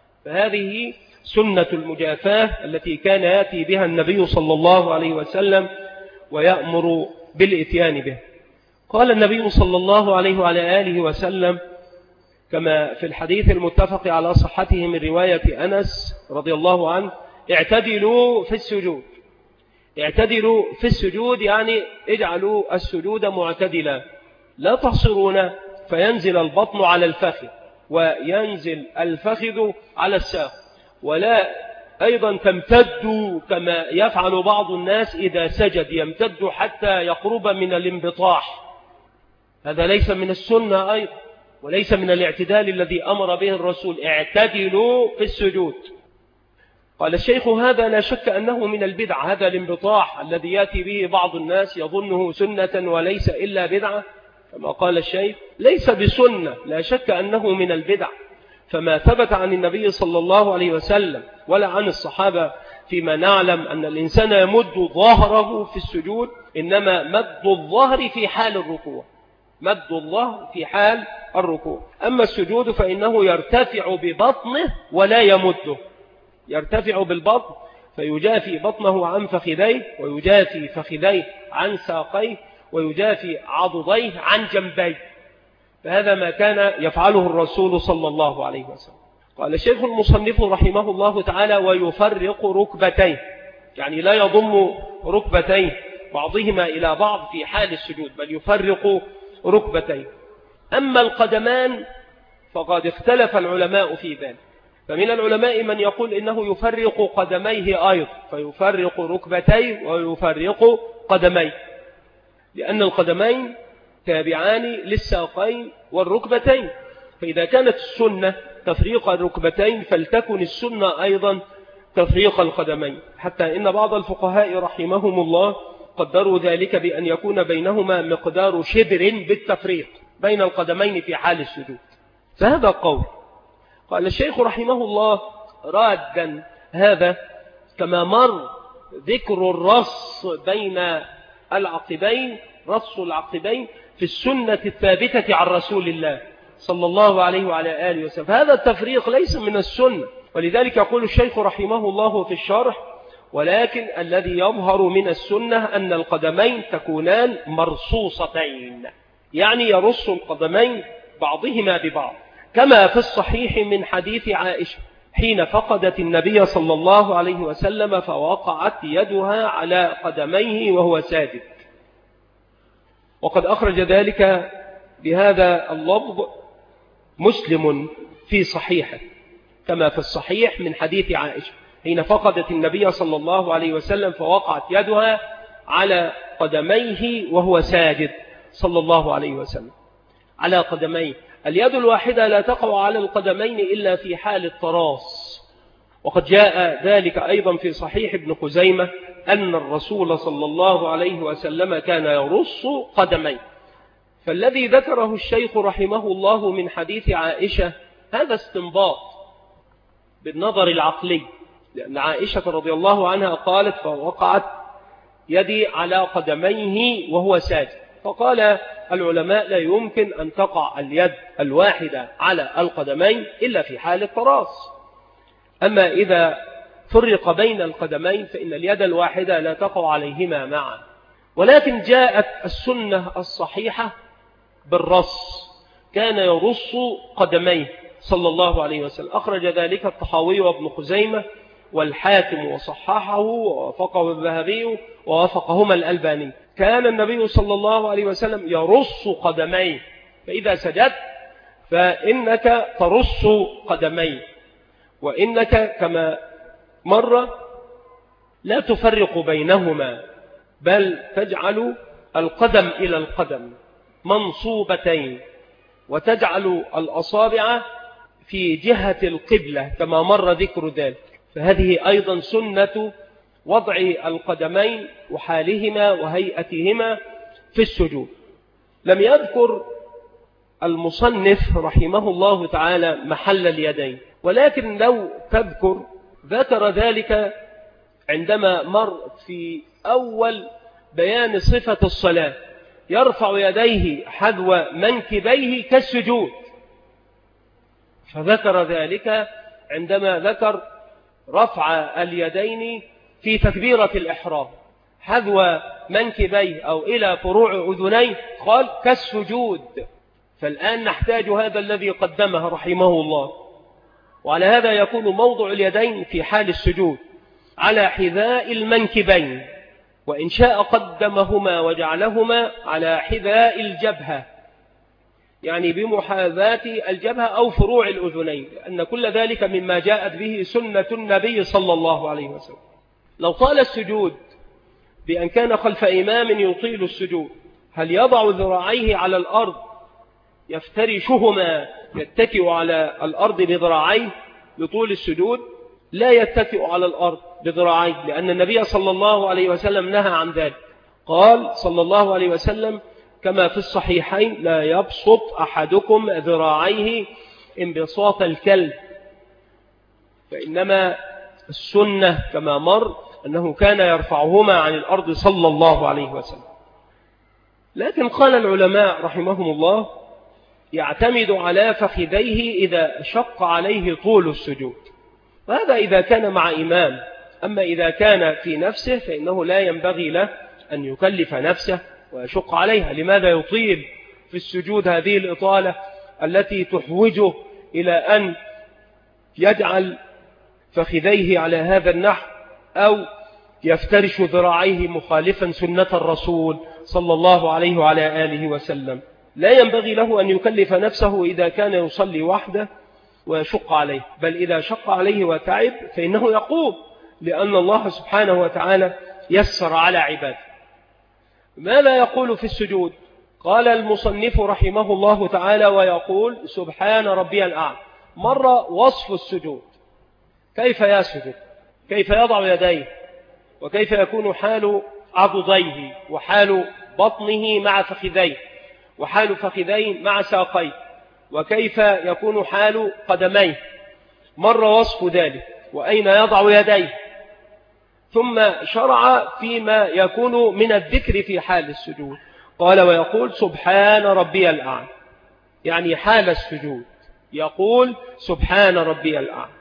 فهذه سنة المجافاة التي كان يأتي بها النبي صلى الله عليه وسلم ويأمر بالإتيان به. قال النبي صلى الله عليه وعلى آله وسلم كما في الحديث المتفق على صحته من رواية أنس رضي الله عنه: اعتدلوا في السجود. اعتدلوا في السجود يعني اجعلوا السجود معتدلا، لا تحصرون فينزل البطن على الفخذ وينزل الفخذ على الساق، ولا أيضا تمتدوا كما يفعل بعض الناس إذا سجد، يمتد حتى يقرب من الانبطاح. هذا ليس من السنة أيضا، وليس من الاعتدال الذي أمر به الرسول. اعتدلوا في السجود. قال الشيخ: هذا لا شك أنه من البدع، هذا الانبطاح الذي يأتي به بعض الناس يظنه سنة وليس إلا بدعة، كما قال الشيخ ليس بسنة، لا شك أنه من البدع. فما ثبت عن النبي صلى الله عليه وسلم ولا عن الصحابة فيما نعلم أن الإنسان يمد ظهره في السجود، إنما مد الظهر في حال الركوع، مد الظهر في حال الركوع. أما السجود فإنه يرتفع ببطنه ولا يمده، يرتفع بالبطن فيجافي بطنه عن فخذيه، ويجافي فخذيه عن ساقيه، ويجافي عضديه عن جنبيه. فهذا ما كان يفعله الرسول صلى الله عليه وسلم. قال الشيخ المصنف رحمه الله تعالى: ويفرق ركبتيه، يعني لا يضم ركبتيه بعضهما إلى بعض في حال السجود، بل يفرق ركبتيه. أما القدمان فقد اختلف العلماء في ذلك، فمن العلماء من يقول إنه يفرق قدميه أيضا، فيفرق ركبتيه ويفرق قدميه، لأن القدمين تابعان للساقين والركبتين. فإذا كانت السنة تفريق الركبتين فلتكن السنة أيضا تفريق القدمين، حتى إن بعض الفقهاء رحمهم الله قدروا ذلك بأن يكون بينهما مقدار شبر بالتفريق بين القدمين في حال السجود. فهذا قول. قال الشيخ رحمه الله رادا هذا كما مر ذكر الرص بين العقبين، رص العقبين في السنة الثابتة عن رسول الله صلى الله عليه وعلى آله وسلم. هذا التفريق ليس من السنة، ولذلك يقول الشيخ رحمه الله في الشرح: ولكن الذي يظهر من السنة أن القدمين تكونان مرصوصتين، يعني يرص القدمين بعضهما ببعض، كما في الصحيح من حديث عائشة حين فقدت النبي صلى الله عليه وسلم فوقعت يدها على قدميه وهو ساجد. وقد أخرج ذلك بهذا اللفظ مسلم في صحيحه، كما في الصحيح من حديث عائشة حين فقدت النبي صلى الله عليه وسلم فوقعت يدها على قدميه وهو ساجد صلى الله عليه وسلم، على قدميه. اليد الواحدة لا تقع على القدمين إلا في حال التراص. وقد جاء ذلك أيضا في صحيح ابن خزيمة أن الرسول صلى الله عليه وسلم كان يرص قدميه. فالذي ذكره الشيخ رحمه الله من حديث عائشة هذا استنباط بالنظر العقلي، لأن عائشة رضي الله عنها قالت: فوقعت يدي على قدميه وهو ساجد. فقال العلماء: لا يمكن أن تقع اليد الواحدة على القدمين إلا في حال التراص. أما إذا فرق بين القدمين فإن اليد الواحدة لا تقع عليهما معا. ولكن جاءت السنة الصحيحة بالرص، كان يرص قدميه صلى الله عليه وسلم. أخرج ذلك الطحاوي وابن خزيمة والحاكم وصححه ووافقه الذهبي ووافقهما الألباني. كان النبي صلى الله عليه وسلم يرص قدميه، فإذا سجدت فإنك ترص قدميه، وإنك كما مر لا تفرق بينهما، بل تجعل القدم إلى القدم منصوبتين، وتجعل الأصابع في جهة القبلة كما مر ذكر ذلك. فهذه أيضا سنة وضع القدمين وحالهما وهيئتهما في السجود. لم يذكر المصنف رحمه الله تعالى محل اليدين، ولكن لو تذكر ذكر ذلك عندما مر في أول بيان صفة الصلاة، يرفع يديه حذو منكبيه كالسجود، فذكر ذلك عندما ذكر رفع اليدين في تكبيرة الإحرام حذو منكبيه أو إلى فروع أذنيه قال كالسجود. فالآن نحتاج هذا الذي قدمه رحمه الله، وعلى هذا يكون موضع اليدين في حال السجود على حذاء المنكبين، وإن شاء قدمهما وجعلهما على حذاء الجبهة، يعني بمحاذاة الجبهة أو فروع الأذنين، لأن كل ذلك مما جاءت به سنة النبي صلى الله عليه وسلم. لو طال السجود بأن كان خلف إمام يطيل السجود، هل يضع ذراعيه على الأرض يفترشهما يتكئ على الأرض بذراعيه لطول السجود؟ لا يتكئ على الأرض بذراعيه، لأن النبي صلى الله عليه وسلم نهى عن ذلك. قال صلى الله عليه وسلم كما في الصحيحين لا يبسط أحدكم ذراعيه انبساط الكلب، فإنما السنة كما مر أنه كان يرفعهما عن الأرض صلى الله عليه وسلم. لكن قال العلماء رحمهم الله يعتمد على فخذيه إذا شق عليه طول السجود، وهذا إذا كان مع إمام. أما إذا كان في نفسه فإنه لا ينبغي له أن يكلف نفسه ويشق عليها. لماذا يطيل في السجود هذه الإطالة التي تحوجه إلى أن يجعل فخذيه على هذا النحو أو يفترش ذراعيه مخالفا سنة الرسول صلى الله عليه وعلى آله وسلم؟ لا ينبغي له أن يكلف نفسه إذا كان يصلي وحده ويشق عليه، بل إذا شق عليه وتعب فإنه يقوم، لأن الله سبحانه وتعالى يسر على عباده. ماذا يقول في السجود؟ قال المصنف رحمه الله تعالى ويقول سبحان ربي الأعلى. مرة وصف السجود، كيف يسجد، كيف يضع يديه، وكيف يكون حال عضديه وحال بطنه مع فخذيه وحال فخذيه مع ساقيه، وكيف يكون حال قدميه. مر وصف ذلك وأين يضع يديه، ثم شرع فيما يكون من الذكر في حال السجود. قال ويقول سبحان ربي الأعلى، يعني حال السجود يقول سبحان ربي الأعلى.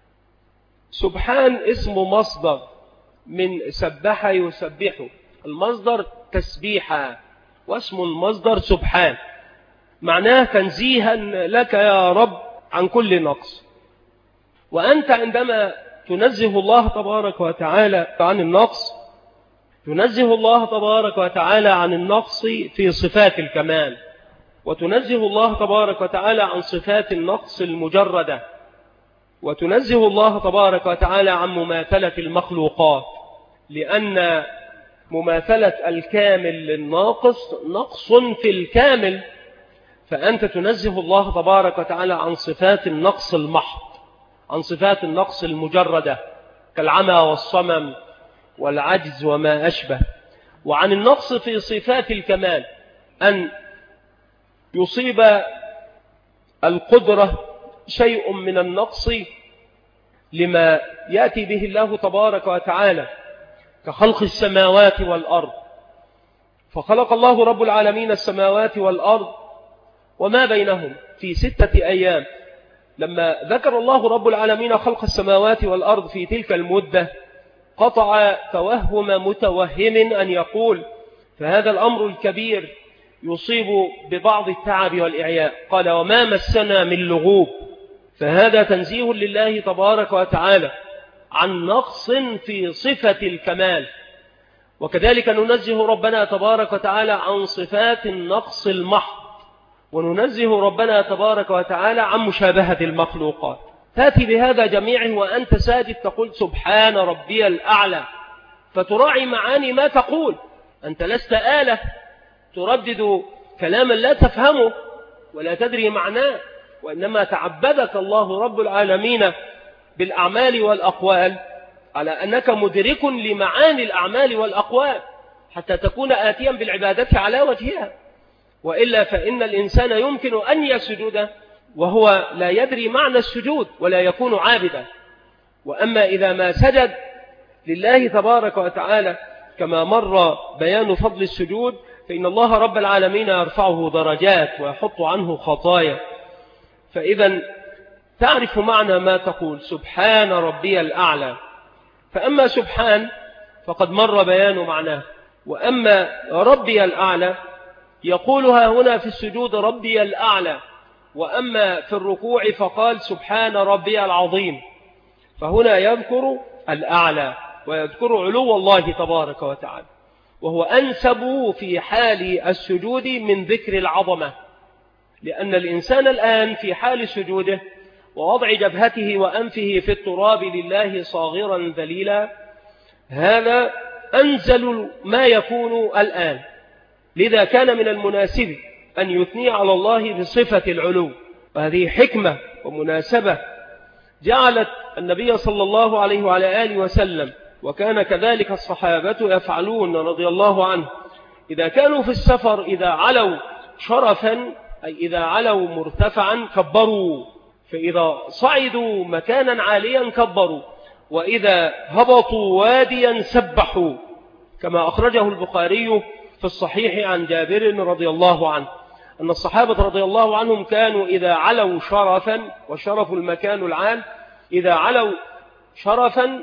سبحان اسم مصدر من سبح يسبح، المصدر تسبيحا، واسم المصدر سبحان، معناه تنزيها لك يا رب عن كل نقص. وأنت عندما تنزه الله تبارك وتعالى عن النقص، تنزه الله تبارك وتعالى عن النقص في صفات الكمال، وتنزه الله تبارك وتعالى عن صفات النقص المجردة، وتنزه الله تبارك وتعالى عن مماثلة المخلوقات، لأن مماثلة الكامل للناقص نقص في الكامل. فأنت تنزه الله تبارك وتعالى عن صفات النقص المحض، عن صفات النقص المجردة كالعمى والصمم والعجز وما أشبه، وعن النقص في صفات الكمال، أن يصيب القدرة شيء من النقص لما يأتي به الله تبارك وتعالى كخلق السماوات والأرض. فخلق الله رب العالمين السماوات والأرض وما بينهم في 6 أيام. لما ذكر الله رب العالمين خلق السماوات والأرض في تلك المدة قطع توهم متوهم أن يقول فهذا الأمر الكبير يصيب ببعض التعب والإعياء. قال وما مسنا من لغوب، فهذا تنزيه لله تبارك وتعالى عن نقص في صفة الكمال. وكذلك ننزه ربنا تبارك وتعالى عن صفات النقص المحض، وننزه ربنا تبارك وتعالى عن مشابهة المخلوقات. تأتي بهذا جميعه وأنت ساجد تقول سبحان ربي الأعلى، فتراعي معاني ما تقول. أنت لست آلة تردد كلاما لا تفهمه ولا تدري معناه، وإنما تعبدك الله رب العالمين بالأعمال والأقوال على أنك مدرك لمعاني الأعمال والأقوال حتى تكون آتيا بالعبادة على وجهها. وإلا فإن الإنسان يمكن أن يسجد وهو لا يدري معنى السجود ولا يكون عابدا. وأما إذا ما سجد لله تبارك وتعالى كما مر بيان فضل السجود، فإن الله رب العالمين يرفعه درجات ويحط عنه خطايا. فإذا تعرف معنى ما تقول سبحان ربي الأعلى. فأما سبحان فقد مر بيان معناه، وأما ربي الأعلى يقولها هنا في السجود ربي الأعلى، وأما في الركوع فقال سبحان ربي العظيم. فهنا يذكر الأعلى ويذكر علو الله تبارك وتعالى، وهو أنسب في حال السجود من ذكر العظمة، لأن الإنسان الآن في حال سجوده ووضع جبهته وأنفه في التراب لله صاغرا ذليلا، هذا أنزل ما يكون الآن. لذا كان من المناسب أن يثني على الله بصفة العلو، وهذه حكمة ومناسبة جعلت النبي صلى الله عليه وعلى آله وسلم، وكان كذلك الصحابة يفعلون رضي الله عنه، إذا كانوا في السفر إذا علوا شرفا أي إذا علوا مرتفعا كبروا، فإذا صعدوا مكانا عاليا كبروا، وإذا هبطوا واديا سبحوا، كما أخرجه البخاري في الصحيح عن جابر رضي الله عنه أن الصحابة رضي الله عنهم كانوا إذا علوا شرفا، وشرف المكان العال، إذا علوا شرفا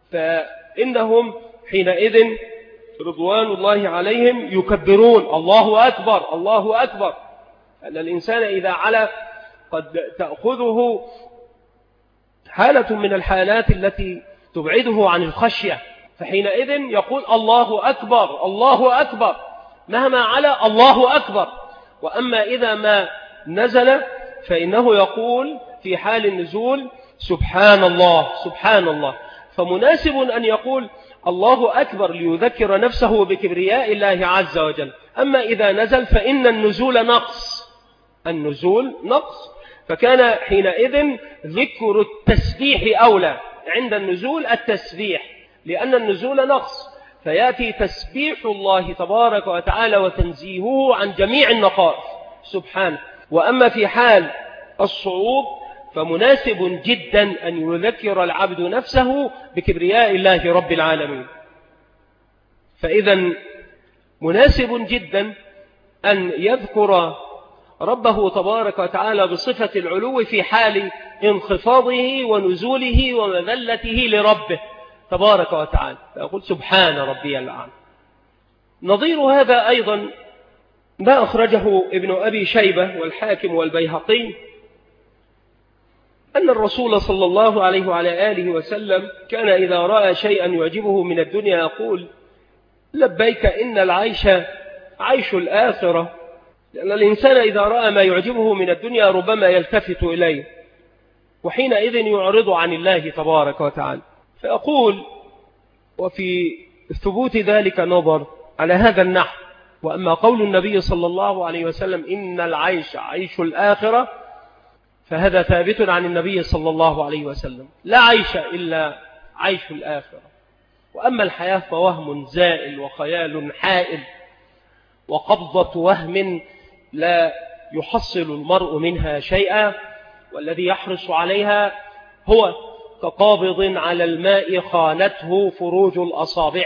فإنهم حينئذ رضوان الله عليهم يكبرون الله أكبر الله أكبر. أن الإنسان إذا علا قد تأخذه حالة من الحالات التي تبعده عن الخشية، فحينئذ يقول الله أكبر الله أكبر مهما علا الله أكبر. وأما إذا ما نزل فإنه يقول في حال النزول سبحان الله سبحان الله. فمناسب أن يقول الله أكبر ليذكر نفسه بكبرياء الله عز وجل. أما إذا نزل فإن النزول نقص، النزول نقص، فكان حينئذ ذكر التسبيح أولى عند النزول التسبيح، لأن النزول نقص، فيأتي تسبيح الله تبارك وتعالى وتنزيهه عن جميع النقائص سبحانه. وأما في حال الصعود فمناسب جدا أن يذكر العبد نفسه بكبرياء الله رب العالمين. فإذا مناسب جدا أن يذكر ربه تبارك وتعالى بصفة العلو في حال انخفاضه ونزوله ومذلته لربه تبارك وتعالى، فيقول سبحان ربي الأعلى. نظير هذا أيضا ما أخرجه ابن أبي شيبة والحاكم والبيهقي أن الرسول صلى الله عليه وعلى آله وسلم كان إذا رأى شيئا يعجبه من الدنيا يقول لبيك إن العيش عيش الآخرة، لأن الإنسان إذا رأى ما يعجبه من الدنيا ربما يلتفت إليه، وحينئذ يعرض عن الله تبارك وتعالى. فأقول وفي ثبوت ذلك نظر على هذا النحو. وأما قول النبي صلى الله عليه وسلم إن العيش عيش الآخرة فهذا ثابت عن النبي صلى الله عليه وسلم، لا عيش إلا عيش الآخرة. وأما الحياة فوهم زائل وخيال حائل وقبضة وهم لا يحصل المرء منها شيئا، والذي يحرص عليها هو كقابض على الماء خانته فروج الأصابع،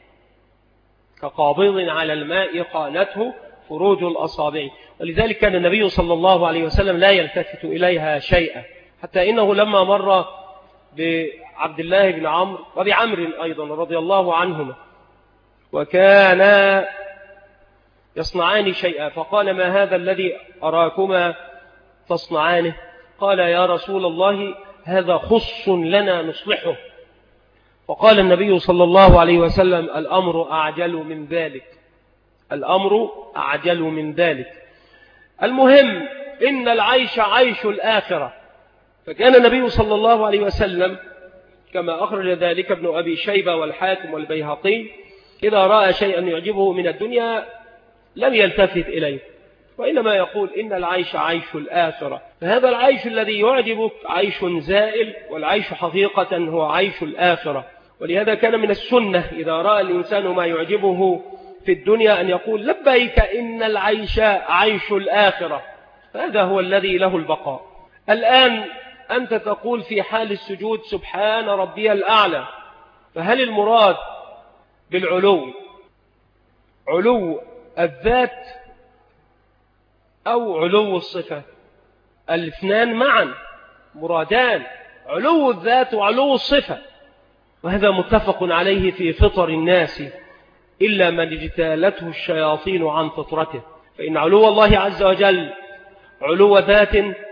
كقابض على الماء خانته فروج الأصابع. ولذلك كان النبي صلى الله عليه وسلم لا يلتفت إليها شيئا، حتى إنه لما مر بعبد الله بن عمرو وبعمر أيضا رضي الله عنهما وكانا يصنعان شيئا، فقال ما هذا الذي أراكما تصنعانه؟ قال يا رسول الله هذا خص لنا نصلحه، وقال النبي صلى الله عليه وسلم: الأمر أعجل من ذلك، الأمر أعجل من ذلك. المهم إن العيش عيش الآخرة. فكان النبي صلى الله عليه وسلم كما أخرج ذلك ابن أبي شيبة والحاكم والبيهقي إذا رأى شيئا يعجبه من الدنيا لم يلتفت إليه، وإنما يقول إن العيش عيش الآخرة. فهذا العيش الذي يعجبك عيش زائل، والعيش حقيقة هو عيش الآخرة. ولهذا كان من السنة إذا رأى الإنسان ما يعجبه في الدنيا أن يقول: لبيك إن العيش عيش الآخرة. هذا هو الذي له البقاء. الآن أنت تقول في حال السجود: سبحان ربي الأعلى. فهل المراد بالعلو علو الذات أو علو الصفة؟ الاثنان معا مرادان، علو الذات وعلو الصفة، وهذا متفق عليه في فطر الناس إلا من اجتالته الشياطين عن فطرته. فإن علو الله عز وجل علو ذات،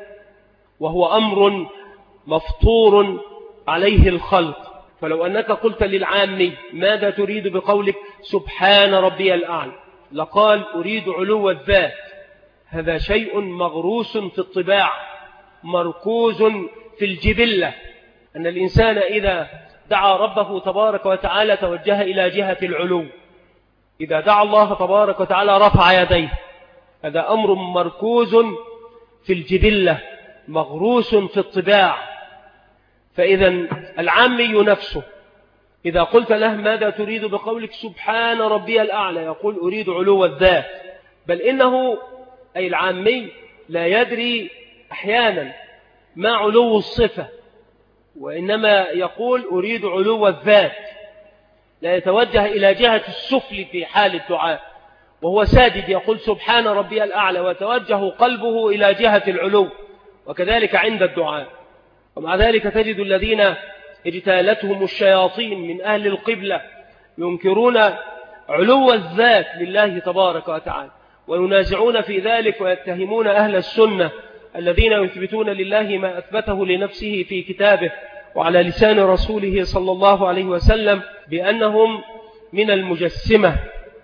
وهو أمر مفطور عليه الخلق. فلو أنك قلت للعامي: ماذا تريد بقولك سبحان ربي الأعلى؟ لقال: أريد علو الذات. هذا شيء مغروس في الطباع، مركوز في الجبلة، أن الإنسان إذا دعا ربه تبارك وتعالى توجه إلى جهة العلو. إذا دعا الله تبارك وتعالى رفع يديه. هذا أمر مركوز في الجبلة، مغروس في الطباع. فإذا العامي نفسه إذا قلت له: ماذا تريد بقولك سبحان ربي الأعلى؟ يقول: أريد علو الذات. بل إنه أي العامي لا يدري أحيانا ما علو الصفة، وإنما يقول: أريد علو الذات. لا يتوجه إلى جهة السفل في حال الدعاء، وهو ساجد يقول سبحان ربي الأعلى، وتوجه قلبه إلى جهة العلو. وكذلك عند الدعاء. ومع ذلك تجد الذين اجتالتهم الشياطين من أهل القبلة ينكرون علو الذات لله تبارك وتعالى، وينازعون في ذلك، ويتهمون أهل السنة الذين يثبتون لله ما أثبته لنفسه في كتابه وعلى لسان رسوله صلى الله عليه وسلم بأنهم من المجسمة.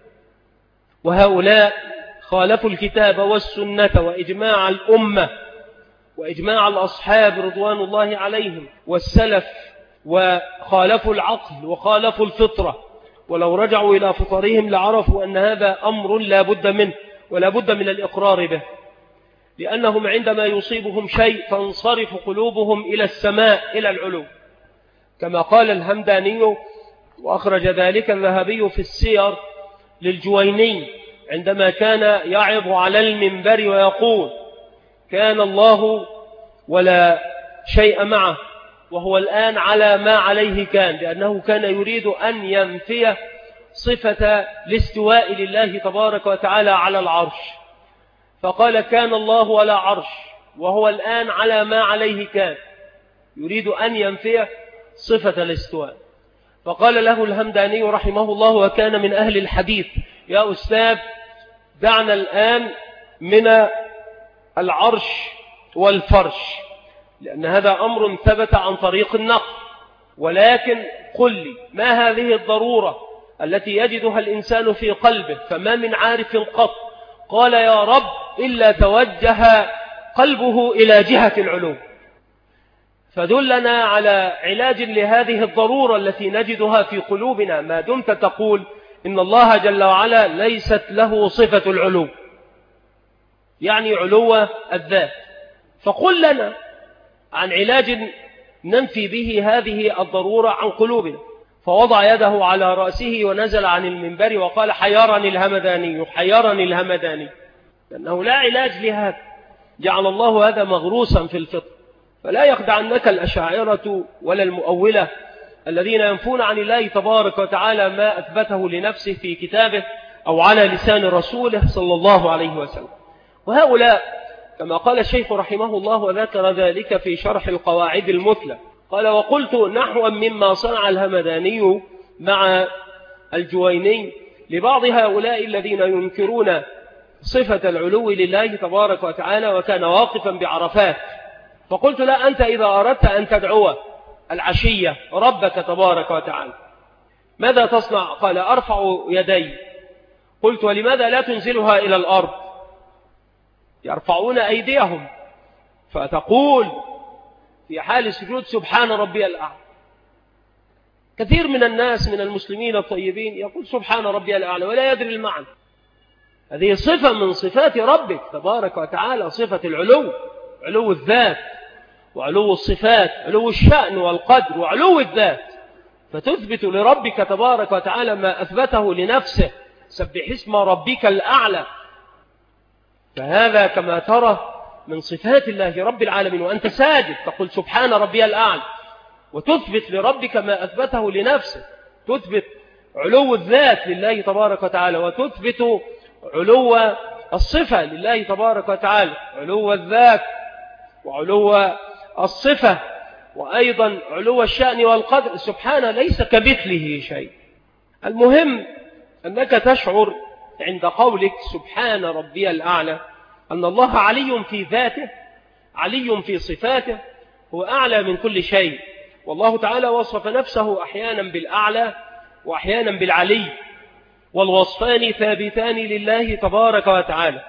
وهؤلاء خالفوا الكتاب والسنة وإجماع الأمة وإجماع الأصحاب رضوان الله عليهم والسلف، وخالفوا العقل وخالفوا الفطرة. ولو رجعوا إلى فطرهم لعرفوا أن هذا أمر لا بد منه ولا بد من الإقرار به، لأنهم عندما يصيبهم شيء تنصرف قلوبهم إلى السماء، إلى العلو، كما قال الهمداني وأخرج ذلك الذهبي في السير للجويني عندما كان يعظ على المنبر ويقول: كان الله ولا شيء معه، وهو الآن على ما عليه كان، لأنه كان يريد أن ينفي صفة الاستواء لله تبارك وتعالى على العرش، فقال: كان الله ولا عرش، وهو الآن على ما عليه كان، يريد أن ينفي صفة الاستواء. فقال له الهمداني رحمه الله، وكان من أهل الحديث: يا أستاذ، دعنا الآن من العرش والفرش، لأن هذا أمر ثبت عن طريق النقل، ولكن قل لي ما هذه الضرورة التي يجدها الإنسان في قلبه فما من عارف قط قال يا رب إلا توجه قلبه إلى جهة العلو. فدلنا على علاج لهذه الضرورة التي نجدها في قلوبنا ما دمت تقول إن الله جل وعلا ليست له صفة العلو، يعني علو الذات. فقل لنا عن علاج ننفي به هذه الضرورة عن قلوبنا. فوضع يده على رأسه ونزل عن المنبر وقال: حيرني الهمداني، حيرني الهمداني، لأنه لا علاج لهذا، جعل الله هذا مغروسا في الفطر. فلا يخدعنك الأشاعرة ولا المؤولة الذين ينفون عن الله تبارك وتعالى ما أثبته لنفسه في كتابه أو على لسان رسوله صلى الله عليه وسلم. وهؤلاء كما قال الشيخ رحمه الله وذكر ذلك في شرح القواعد المثلى، قال: وقلت نحوا مما صنع الهمداني مع الجويني لبعض هؤلاء الذين ينكرون صفة العلو لله تبارك وتعالى، وكان واقفا بعرفات، فقلت: لا، أنت إذا أردت أن تدعو العشية ربك تبارك وتعالى، ماذا تصنع؟ قال أرفع يدي. قلت ولماذا لا تنزلها إلى الأرض؟ يرفعون أيديهم، فتقول في حال السجود سبحان ربي الأعلى. كثير من الناس من المسلمين الطيبين يقول سبحان ربي الأعلى ولا يدري المعنى. هذه صفة من صفات ربك تبارك وتعالى، صفة العلو، علو الذات وعلو الصفات، علو الشأن والقدر وعلو الذات، فتثبت لربك تبارك وتعالى ما أثبته لنفسه، سبح اسم ربك الأعلى. فهذا كما ترى من صفات الله رب العالمين، وأنت ساجد تقول سبحان ربي الأعلى، وتثبت لربك ما أثبته لنفسه، تثبت علو الذات لله تبارك وتعالى، وتثبت علو الصفة لله تبارك وتعالى، علو الذات وعلو الصفة وأيضا علو الشأن والقدر. سبحانه ليس كمثله شيء. المهم أنك تشعر عند قولك سبحان ربي الأعلى أن الله علي في ذاته، علي في صفاته، هو أعلى من كل شيء. والله تعالى وصف نفسه أحيانا بالأعلى وأحيانا بالعلي، والوصفان ثابتان لله تبارك وتعالى،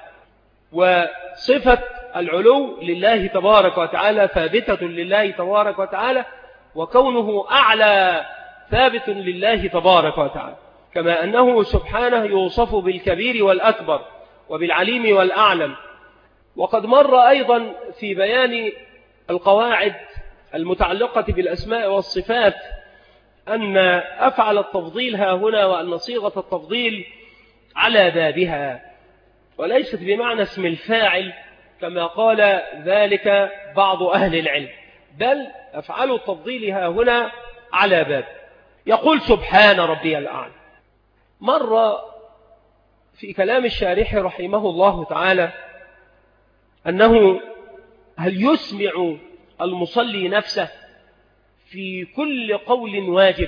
وصفة العلو لله تبارك وتعالى ثابتة لله تبارك وتعالى، وكونه أعلى ثابت لله تبارك وتعالى، كما أنه سبحانه يوصف بالكبير والأكبر وبالعليم والأعلم. وقد مر أيضا في بيان القواعد المتعلقة بالأسماء والصفات أن أفعل التفضيل ها هنا، وأن صيغة التفضيل على بابها، وليست بمعنى اسم الفاعل كما قال ذلك بعض أهل العلم، بل أفعل التفضيل ها هنا على باب. يقول سبحان ربي الأعلى. مر في كلام الشارح رحمه الله تعالى أنه هل يسمع المصلي نفسه في كل قول واجب؟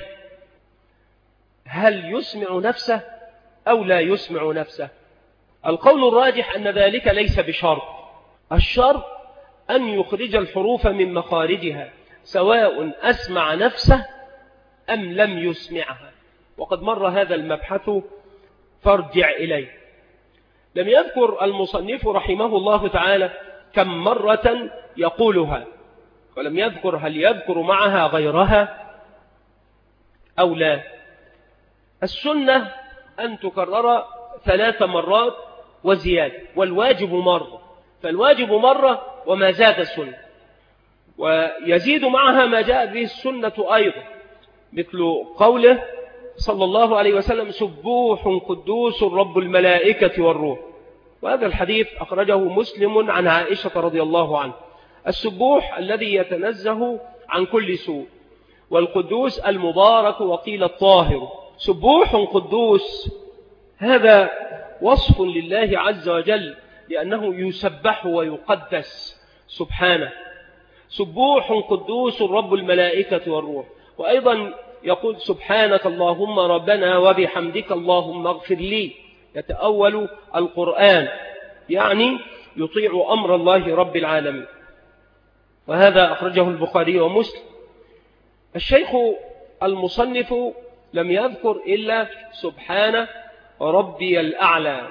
هل يسمع نفسه أو لا يسمع نفسه؟ القول الراجح أن ذلك ليس بشرط، الشرط أن يخرج الحروف من مخارجها سواء أسمع نفسه أم لم يسمعها، وقد مر هذا المبحث فارجع إليه. لم يذكر المصنف رحمه الله تعالى كم مرة يقولها، ولم يذكر هل يذكر معها غيرها أو لا. السنة أن تكرر 3 مرات وزيادة، والواجب مرة، فالواجب مرة وما زاد السنة، ويزيد معها ما جاء به السنة أيضا، مثل قوله صلى الله عليه وسلم سبوح قدوس رب الملائكة والروح، وهذا الحديث أخرجه مسلم عن عائشة رضي الله عنه. السبوح الذي يتنزه عن كل سوء، والقدوس المبارك وقيل الطاهر. سبوح قدوس هذا وصف لله عز وجل لأنه يسبح ويقدس سبحانه. سبوح قدوس رب الملائكة والروح. وأيضا يقول سبحانك اللهم ربنا وبحمدك اللهم اغفر لي، يتأول القرآن، يعني يطيع أمر الله رب العالمين، وهذا أخرجه البخاري ومسلم. الشيخ المصنف لم يذكر إلا سبحان ربي الأعلى.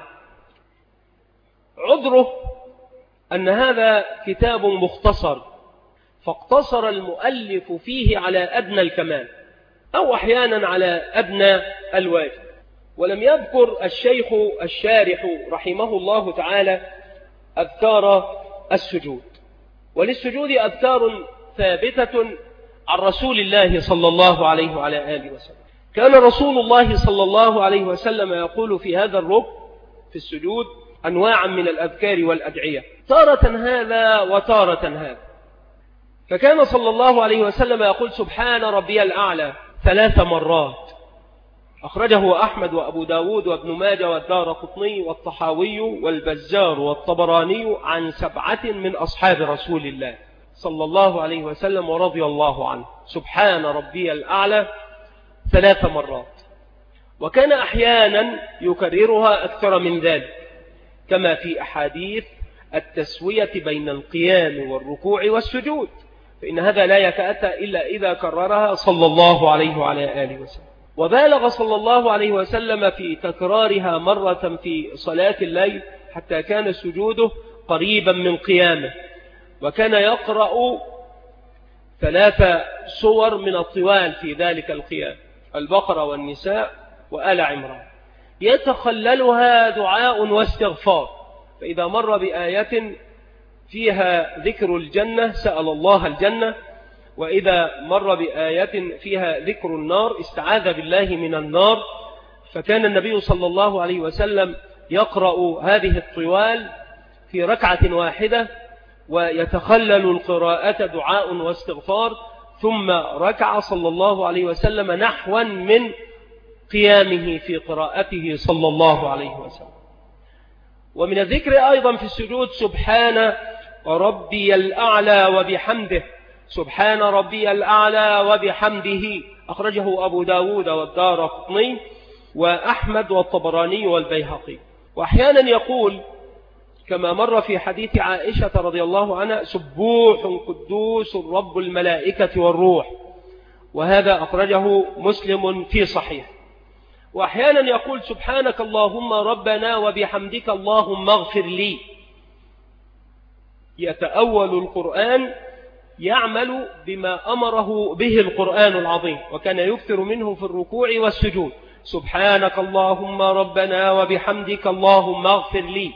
عذره أن هذا كتاب مختصر، فاقتصر المؤلف فيه على أدنى الكمال، أو أحيانا على أدنى الواجب، ولم يذكر الشيخ الشارح رحمه الله تعالى أذكار السجود. وللسجود أذكار ثابتة عن رسول الله صلى الله عليه وعلى آله وسلم. كان رسول الله صلى الله عليه وسلم يقول في هذا الركن في السجود أنواعا من الأذكار والأدعية، تارة هذا وتارة هذا. فكان صلى الله عليه وسلم يقول سبحان ربي الأعلى 3 مرات، أخرجه أحمد وأبو داود وابن ماجه والدارقطني والطحاوي والبزار والطبراني عن 7 من أصحاب رسول الله صلى الله عليه وسلم ورضي الله عنه. سبحان ربي الأعلى 3 مرات، وكان أحيانا يكررها أكثر من ذلك، كما في أحاديث التسوية بين القيام والركوع والسجود، فإن هذا لا يتأتى إلا إذا كررها صلى الله عليه وعلى آله وسلم. وبالغ صلى الله عليه وسلم في تكرارها مرة في صلاة الليل حتى كان سجوده قريبا من قيامه، وكان يقرأ 3 سور من الطوال في ذلك القيام: البقرة والنساء وآل عمران، يتخللها دعاء واستغفار. فإذا مر بآية فيها ذكر الجنة سأل الله الجنة، وإذا مر بآية فيها ذكر النار استعاذ بالله من النار. فكان النبي صلى الله عليه وسلم يقرأ هذه الطوال في ركعة واحدة، ويتخلل القراءة دعاء واستغفار، ثم ركع صلى الله عليه وسلم نحوا من قيامه في قراءته صلى الله عليه وسلم. ومن الذكر أيضا في السجود سبحان ربي الأعلى وبحمده، سبحان ربي الأعلى وبحمده، أخرجه أبو داود والدارقطني وأحمد والطبراني والبيهقي. وأحيانا يقول كما مر في حديث عائشة رضي الله عنها: سبوح قدوس رب الملائكة والروح، وهذا أخرجه مسلم في صحيح. وأحيانا يقول: سبحانك اللهم ربنا وبحمدك اللهم اغفر لي. يتأول القرآن، يعمل بما أمره به القرآن العظيم، وكان يكثر منه في الركوع والسجود: سبحانك اللهم ربنا وبحمدك اللهم اغفر لي،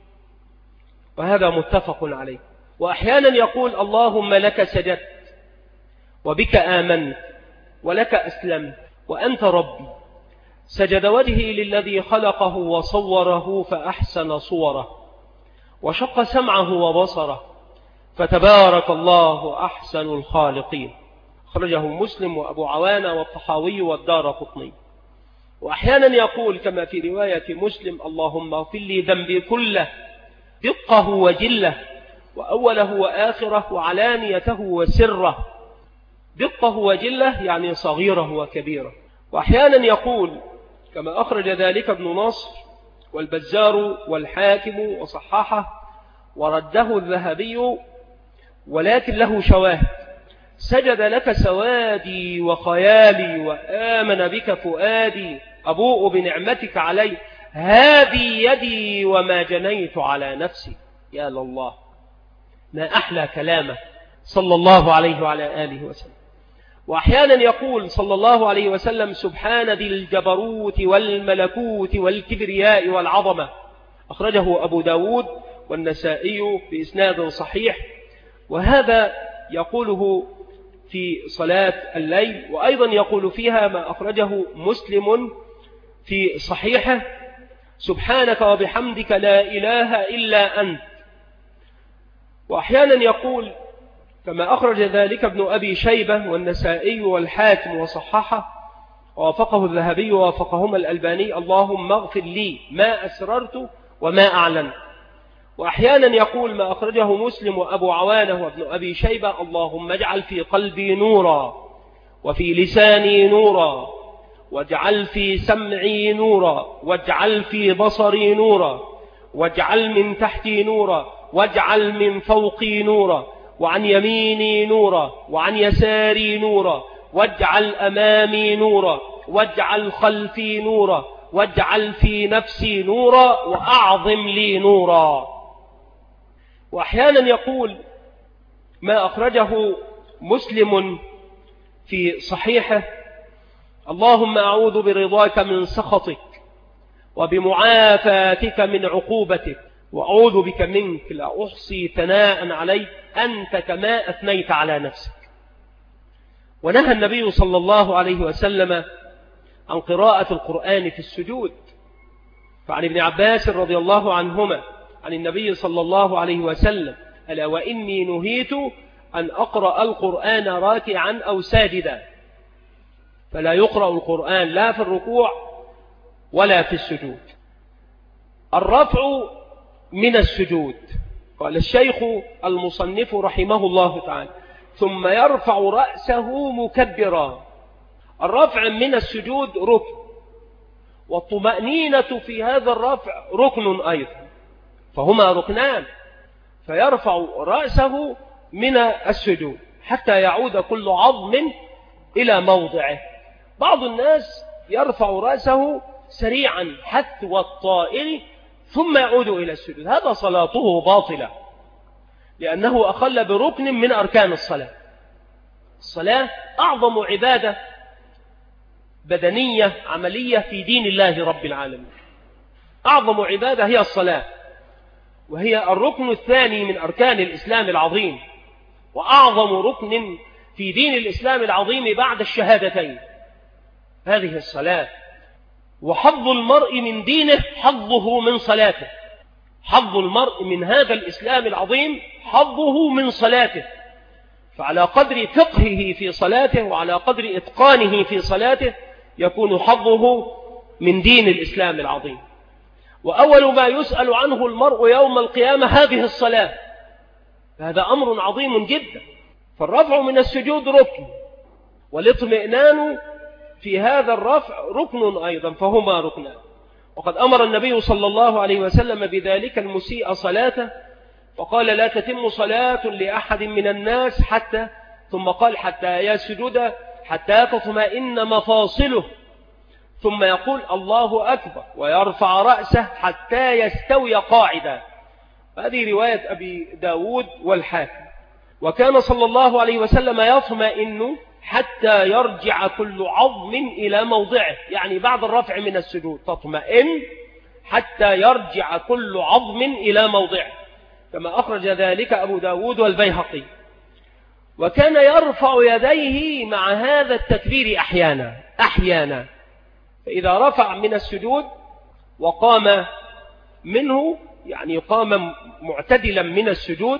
وهذا متفق عليه. وأحيانا يقول: اللهم لك سجدت وبك آمنت ولك أسلمت وأنت ربي، سجد وجهي للذي خلقه وصوره فأحسن صوره، وشق سمعه وبصره، فتبارك الله أحسن الخالقين، خرجه مسلم وأبو عوانة والطحاوي والدارقطني. وأحيانا يقول كما في رواية مسلم: اللهم اغفر لي ذنبي كله، دقه وجله، وأوله وآخره وعلانيته وسره. دقه وجله يعني صغيره وكبيره. وأحيانا يقول كما أخرج ذلك ابن نصر والبزار والحاكم وصححه ورده الذهبي، ولكن له شواهد: سجد لك سوادي وخيالي وآمن بك فؤادي، أبوء بنعمتك علي، هذه يدي وما جنيت على نفسي. يا الله، ما أحلى كلامه صلى الله عليه وعلى آله وسلم. وأحيانا يقول صلى الله عليه وسلم: سبحان ذي الجبروت والملكوت والكبرياء والعظمة، أخرجه أبو داود والنسائي بإسناد صحيح. وهذا يقوله في صلاة الليل، وأيضا يقول فيها ما أخرجه مسلم في صحيحه: سبحانك وبحمدك لا إله إلا أنت. وأحيانا يقول كما أخرج ذلك ابن أبي شيبة والنسائي والحاكم وصححه ووافقه الذهبي ووافقهما الألباني: اللهم اغفر لي ما أسررت وما أعلنت. وأحيانا يقول ما أخرجه مسلم وأبو عوانة وابن أبي شيبة: اللهم اجعل في قلبي نورا، وفي لساني نورا، واجعل في سمعي نورا، واجعل في بصري نورا، واجعل من تحتي نورا، واجعل من فوقي نورا، وعن يميني نورا، وعن يساري نورا، واجعل أمامي نورا، واجعل خلفي نورا، واجعل في نفسي نورا، وأعظم لي نورا. وأحيانا يقول ما أخرجه مسلم في صحيحه: اللهم أعوذ برضاك من سخطك وبمعافاتك من عقوبتك، وأعوذ بك منك، لا أحصي ثناء عليك أنت كما أثنيت على نفسك. ونهى النبي صلى الله عليه وسلم عن قراءة القرآن في السجود. فعن ابن عباس رضي الله عنهما عن النبي صلى الله عليه وسلم: ألا وإني نهيت أن أقرأ القرآن راكعا أو ساجدا. فلا يقرأ القرآن لا في الركوع ولا في السجود. الرفع من السجود، قال الشيخ المصنف رحمه الله تعالى: ثم يرفع رأسه مكبرا. الرفع من السجود ركن، والطمأنينة في هذا الرفع ركن أيضا، فهما ركنان. فيرفع رأسه من السجود، حتى يعود كل عظم إلى موضعه. بعض الناس يرفع رأسه سريعا حثو الطائر ثم يعود إلى السجود، هذا صلاته باطلة، لأنه أخل بركن من أركان الصلاة. الصلاة أعظم عبادة بدنية عملية في دين الله رب العالمين. أعظم عبادة هي الصلاة، وهي الركن الثاني من أركان الإسلام العظيم، وأعظم ركن في دين الإسلام العظيم بعد الشهادتين هذه الصلاة. وحظ المرء من دينه حظه من صلاته، حظ المرء من هذا الإسلام العظيم حظه من صلاته. فعلى قدر فقهه في صلاته وعلى قدر إتقانه في صلاته يكون حظه من دين الإسلام العظيم. وأول ما يسأل عنه المرء يوم القيامة هذه الصلاة، هذا أمر عظيم جدا. فالرفع من السجود ركن، والاطمئنان في هذا الرفع ركن أيضا، فهما ركنان. وقد أمر النبي صلى الله عليه وسلم بذلك المسيء صلاته، فقال لا تتم صلاة لأحد من الناس حتى، ثم قال حتى يسجد حتى تطمئن مفاصله، ثم يقول الله أكبر ويرفع رأسه حتى يستوي قاعدا. هذه رواية أبي داود والحاكم. وكان صلى الله عليه وسلم يطمئن حتى يرجع كل عظم إلى موضعه، يعني بعد الرفع من السجود تطمئن حتى يرجع كل عظم إلى موضعه، كما أخرج ذلك أبو داود والبيهقي. وكان يرفع يديه مع هذا التكبير أحيانا، فإذا رفع من السجود وقام منه، يعني قام معتدلا من السجود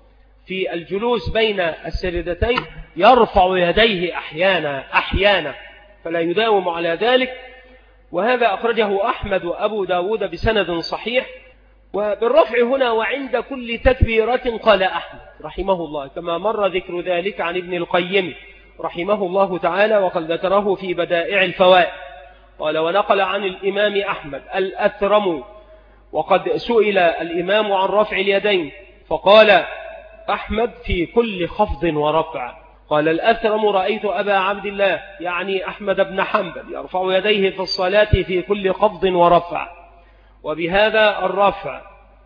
في الجلوس بين السجدتين، يرفع يديه أحيانا فلا يداوم على ذلك. وهذا أخرجه أحمد وأبو داود بسند صحيح. وبالرفع هنا وعند كل تكبيرة قال أحمد رحمه الله، كما مر ذكر ذلك عن ابن القيم رحمه الله تعالى، وقد ذكره في بدائع الفوائد. قال ونقل عن الإمام أحمد الأثرم، وقد سئل الإمام عن رفع اليدين فقال أحمد في كل خفض ورفع. قال الأثرم رأيت أبا عبد الله يعني أحمد بن حنبل يرفع يديه في الصلاة في كل خفض ورفع. وبهذا الرفع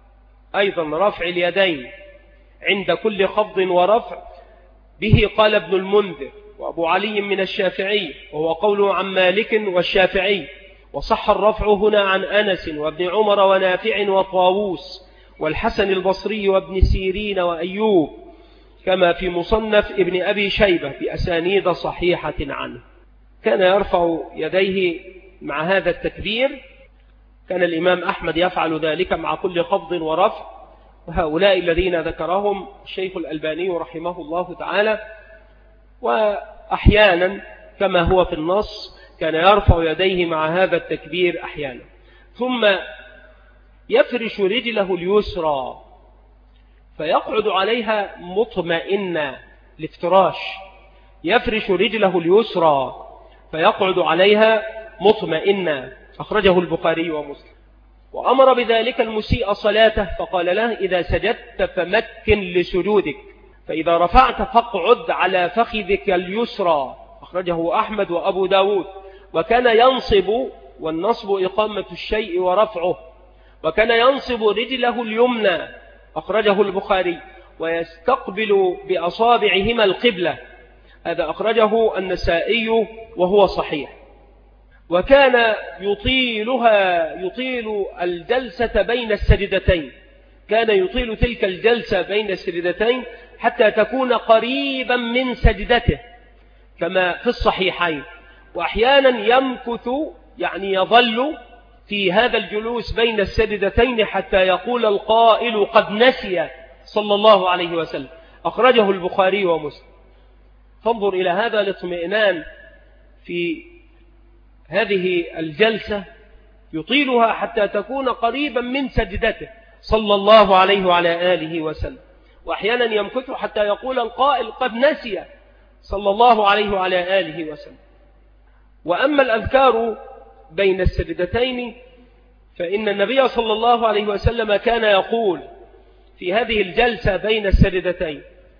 أيضا رفع اليدين عند كل خفض ورفع به قال ابن المنذر وأبو علي من الشافعي، وهو قوله عن مالك والشافعي. وصح الرفع هنا عن أنس وابن عمر ونافع وطاووس والحسن البصري وابن سيرين وأيوب، كما في مصنف ابن أبي شيبة بأسانيد صحيحة عنه. كان يرفع يديه مع هذا التكبير، كان الإمام أحمد يفعل ذلك مع كل خفض ورفع. وهؤلاء الذين ذكرهم الشيخ الألباني رحمه الله تعالى. وأحيانا كما هو في النص كان يرفع يديه مع هذا التكبير أحيانا، ثم يفرش رجله اليسرى فيقعد عليها مطمئنا، الافتراش، يفرش رجله اليسرى فيقعد عليها مطمئنا، أخرجه البخاري ومسلم. وأمر بذلك المسيء صلاته فقال له إذا سجدت فمكن لسجودك، فإذا رفعت فاقعد على فخذك اليسرى، أخرجه أحمد وأبو داود. وكان ينصب، والنصب إقامة الشيء ورفعه، وكان ينصب رجله اليمنى، أخرجه البخاري، ويستقبل بأصابعهما القبلة، هذا أخرجه النسائي وهو صحيح. وكان يطيل الجلسة بين السجدتين، كان يطيل تلك الجلسة بين السجدتين حتى تكون قريبا من سجدته كما في الصحيحين. وأحيانا يمكث، يعني يظل في هذا الجلوس بين السجدتين حتى يقول القائل قد نسي صلى الله عليه وسلم، أخرجه البخاري ومسلم. فانظر إلى هذا الاطمئنان في هذه الجلسة، يطيلها حتى تكون قريبا من سجدته صلى الله عليه وعلى آله وسلم. وأحيانا يمكث حتى يقول القائل قد نسي صلى الله عليه وعلى آله وسلم. وأما الأذكار بين السجدتين فإن النبي صلى الله عليه وسلم كان يقول في هذه الجلسة بين السجدتين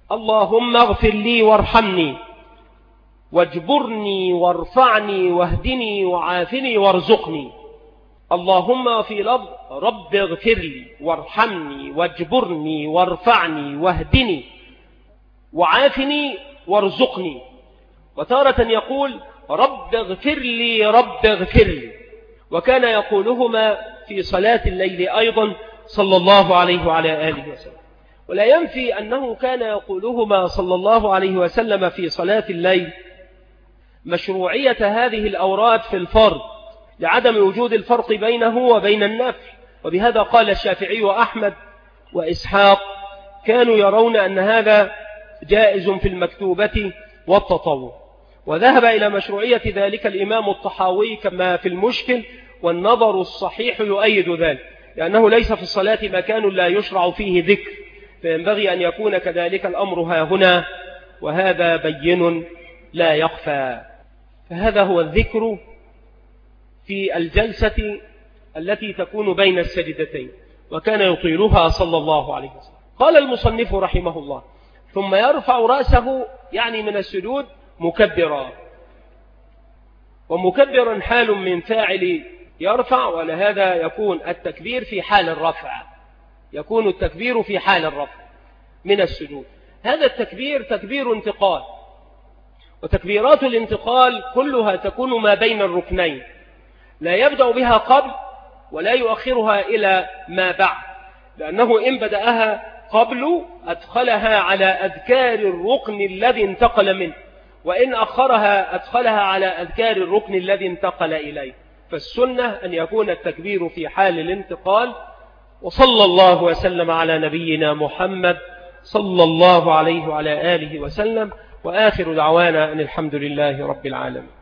اللهم اغفر لي وارحمني واجبرني وارفعني واهدني وعافني وارزقني. اللهم في لفظ رب اغفر لي وارحمني واجبرني وارفعني واهدني وعافني وارزقني. وتارة يقول رب اغفر لي رب اغفر لي، وكان يقولهما في صلاة الليل أيضا صلى الله عليه وعلى آله وسلم. ولا ينفي أنه كان يقولهما صلى الله عليه وسلم في صلاة الليل مشروعية هذه الأوراد في الفرض لعدم وجود الفرق بينه وبين النفل. وبهذا قال الشافعي وأحمد وإسحاق كانوا يرون أن هذا جائز في المكتوبة والتطوع. وذهب إلى مشروعية ذلك الإمام الطحاوي كما في المشكل، والنظر الصحيح يؤيد ذلك، لأنه ليس في الصلاة مكان لا يشرع فيه ذكر، فينبغي أن يكون كذلك الأمر ها هنا، وهذا بين لا يخفى. فهذا هو الذكر في الجلسة التي تكون بين السجدتين، وكان يطيلها صلى الله عليه وسلم. قال المصنف رحمه الله ثم يرفع رأسه يعني من السجود مكبرا. ومكبرا حال من فاعل يرفع، ولهذا يكون التكبير في حال الرفع، يكون التكبير في حال الرفع من السجود. هذا التكبير تكبير انتقال، وتكبيرات الانتقال كلها تكون ما بين الركنين، لا يبدأ بها قبل ولا يؤخرها إلى ما بعد، لأنه إن بدأها قبل أدخلها على أذكار الركن الذي انتقل منه، وإن أخرها أدخلها على أذكار الركن الذي انتقل إليه. فالسنة أن يكون التكبير في حال الانتقال. وصلى الله وسلم على نبينا محمد صلى الله عليه وعلى آله وسلم، وآخر دعوانا أن الحمد لله رب العالمين.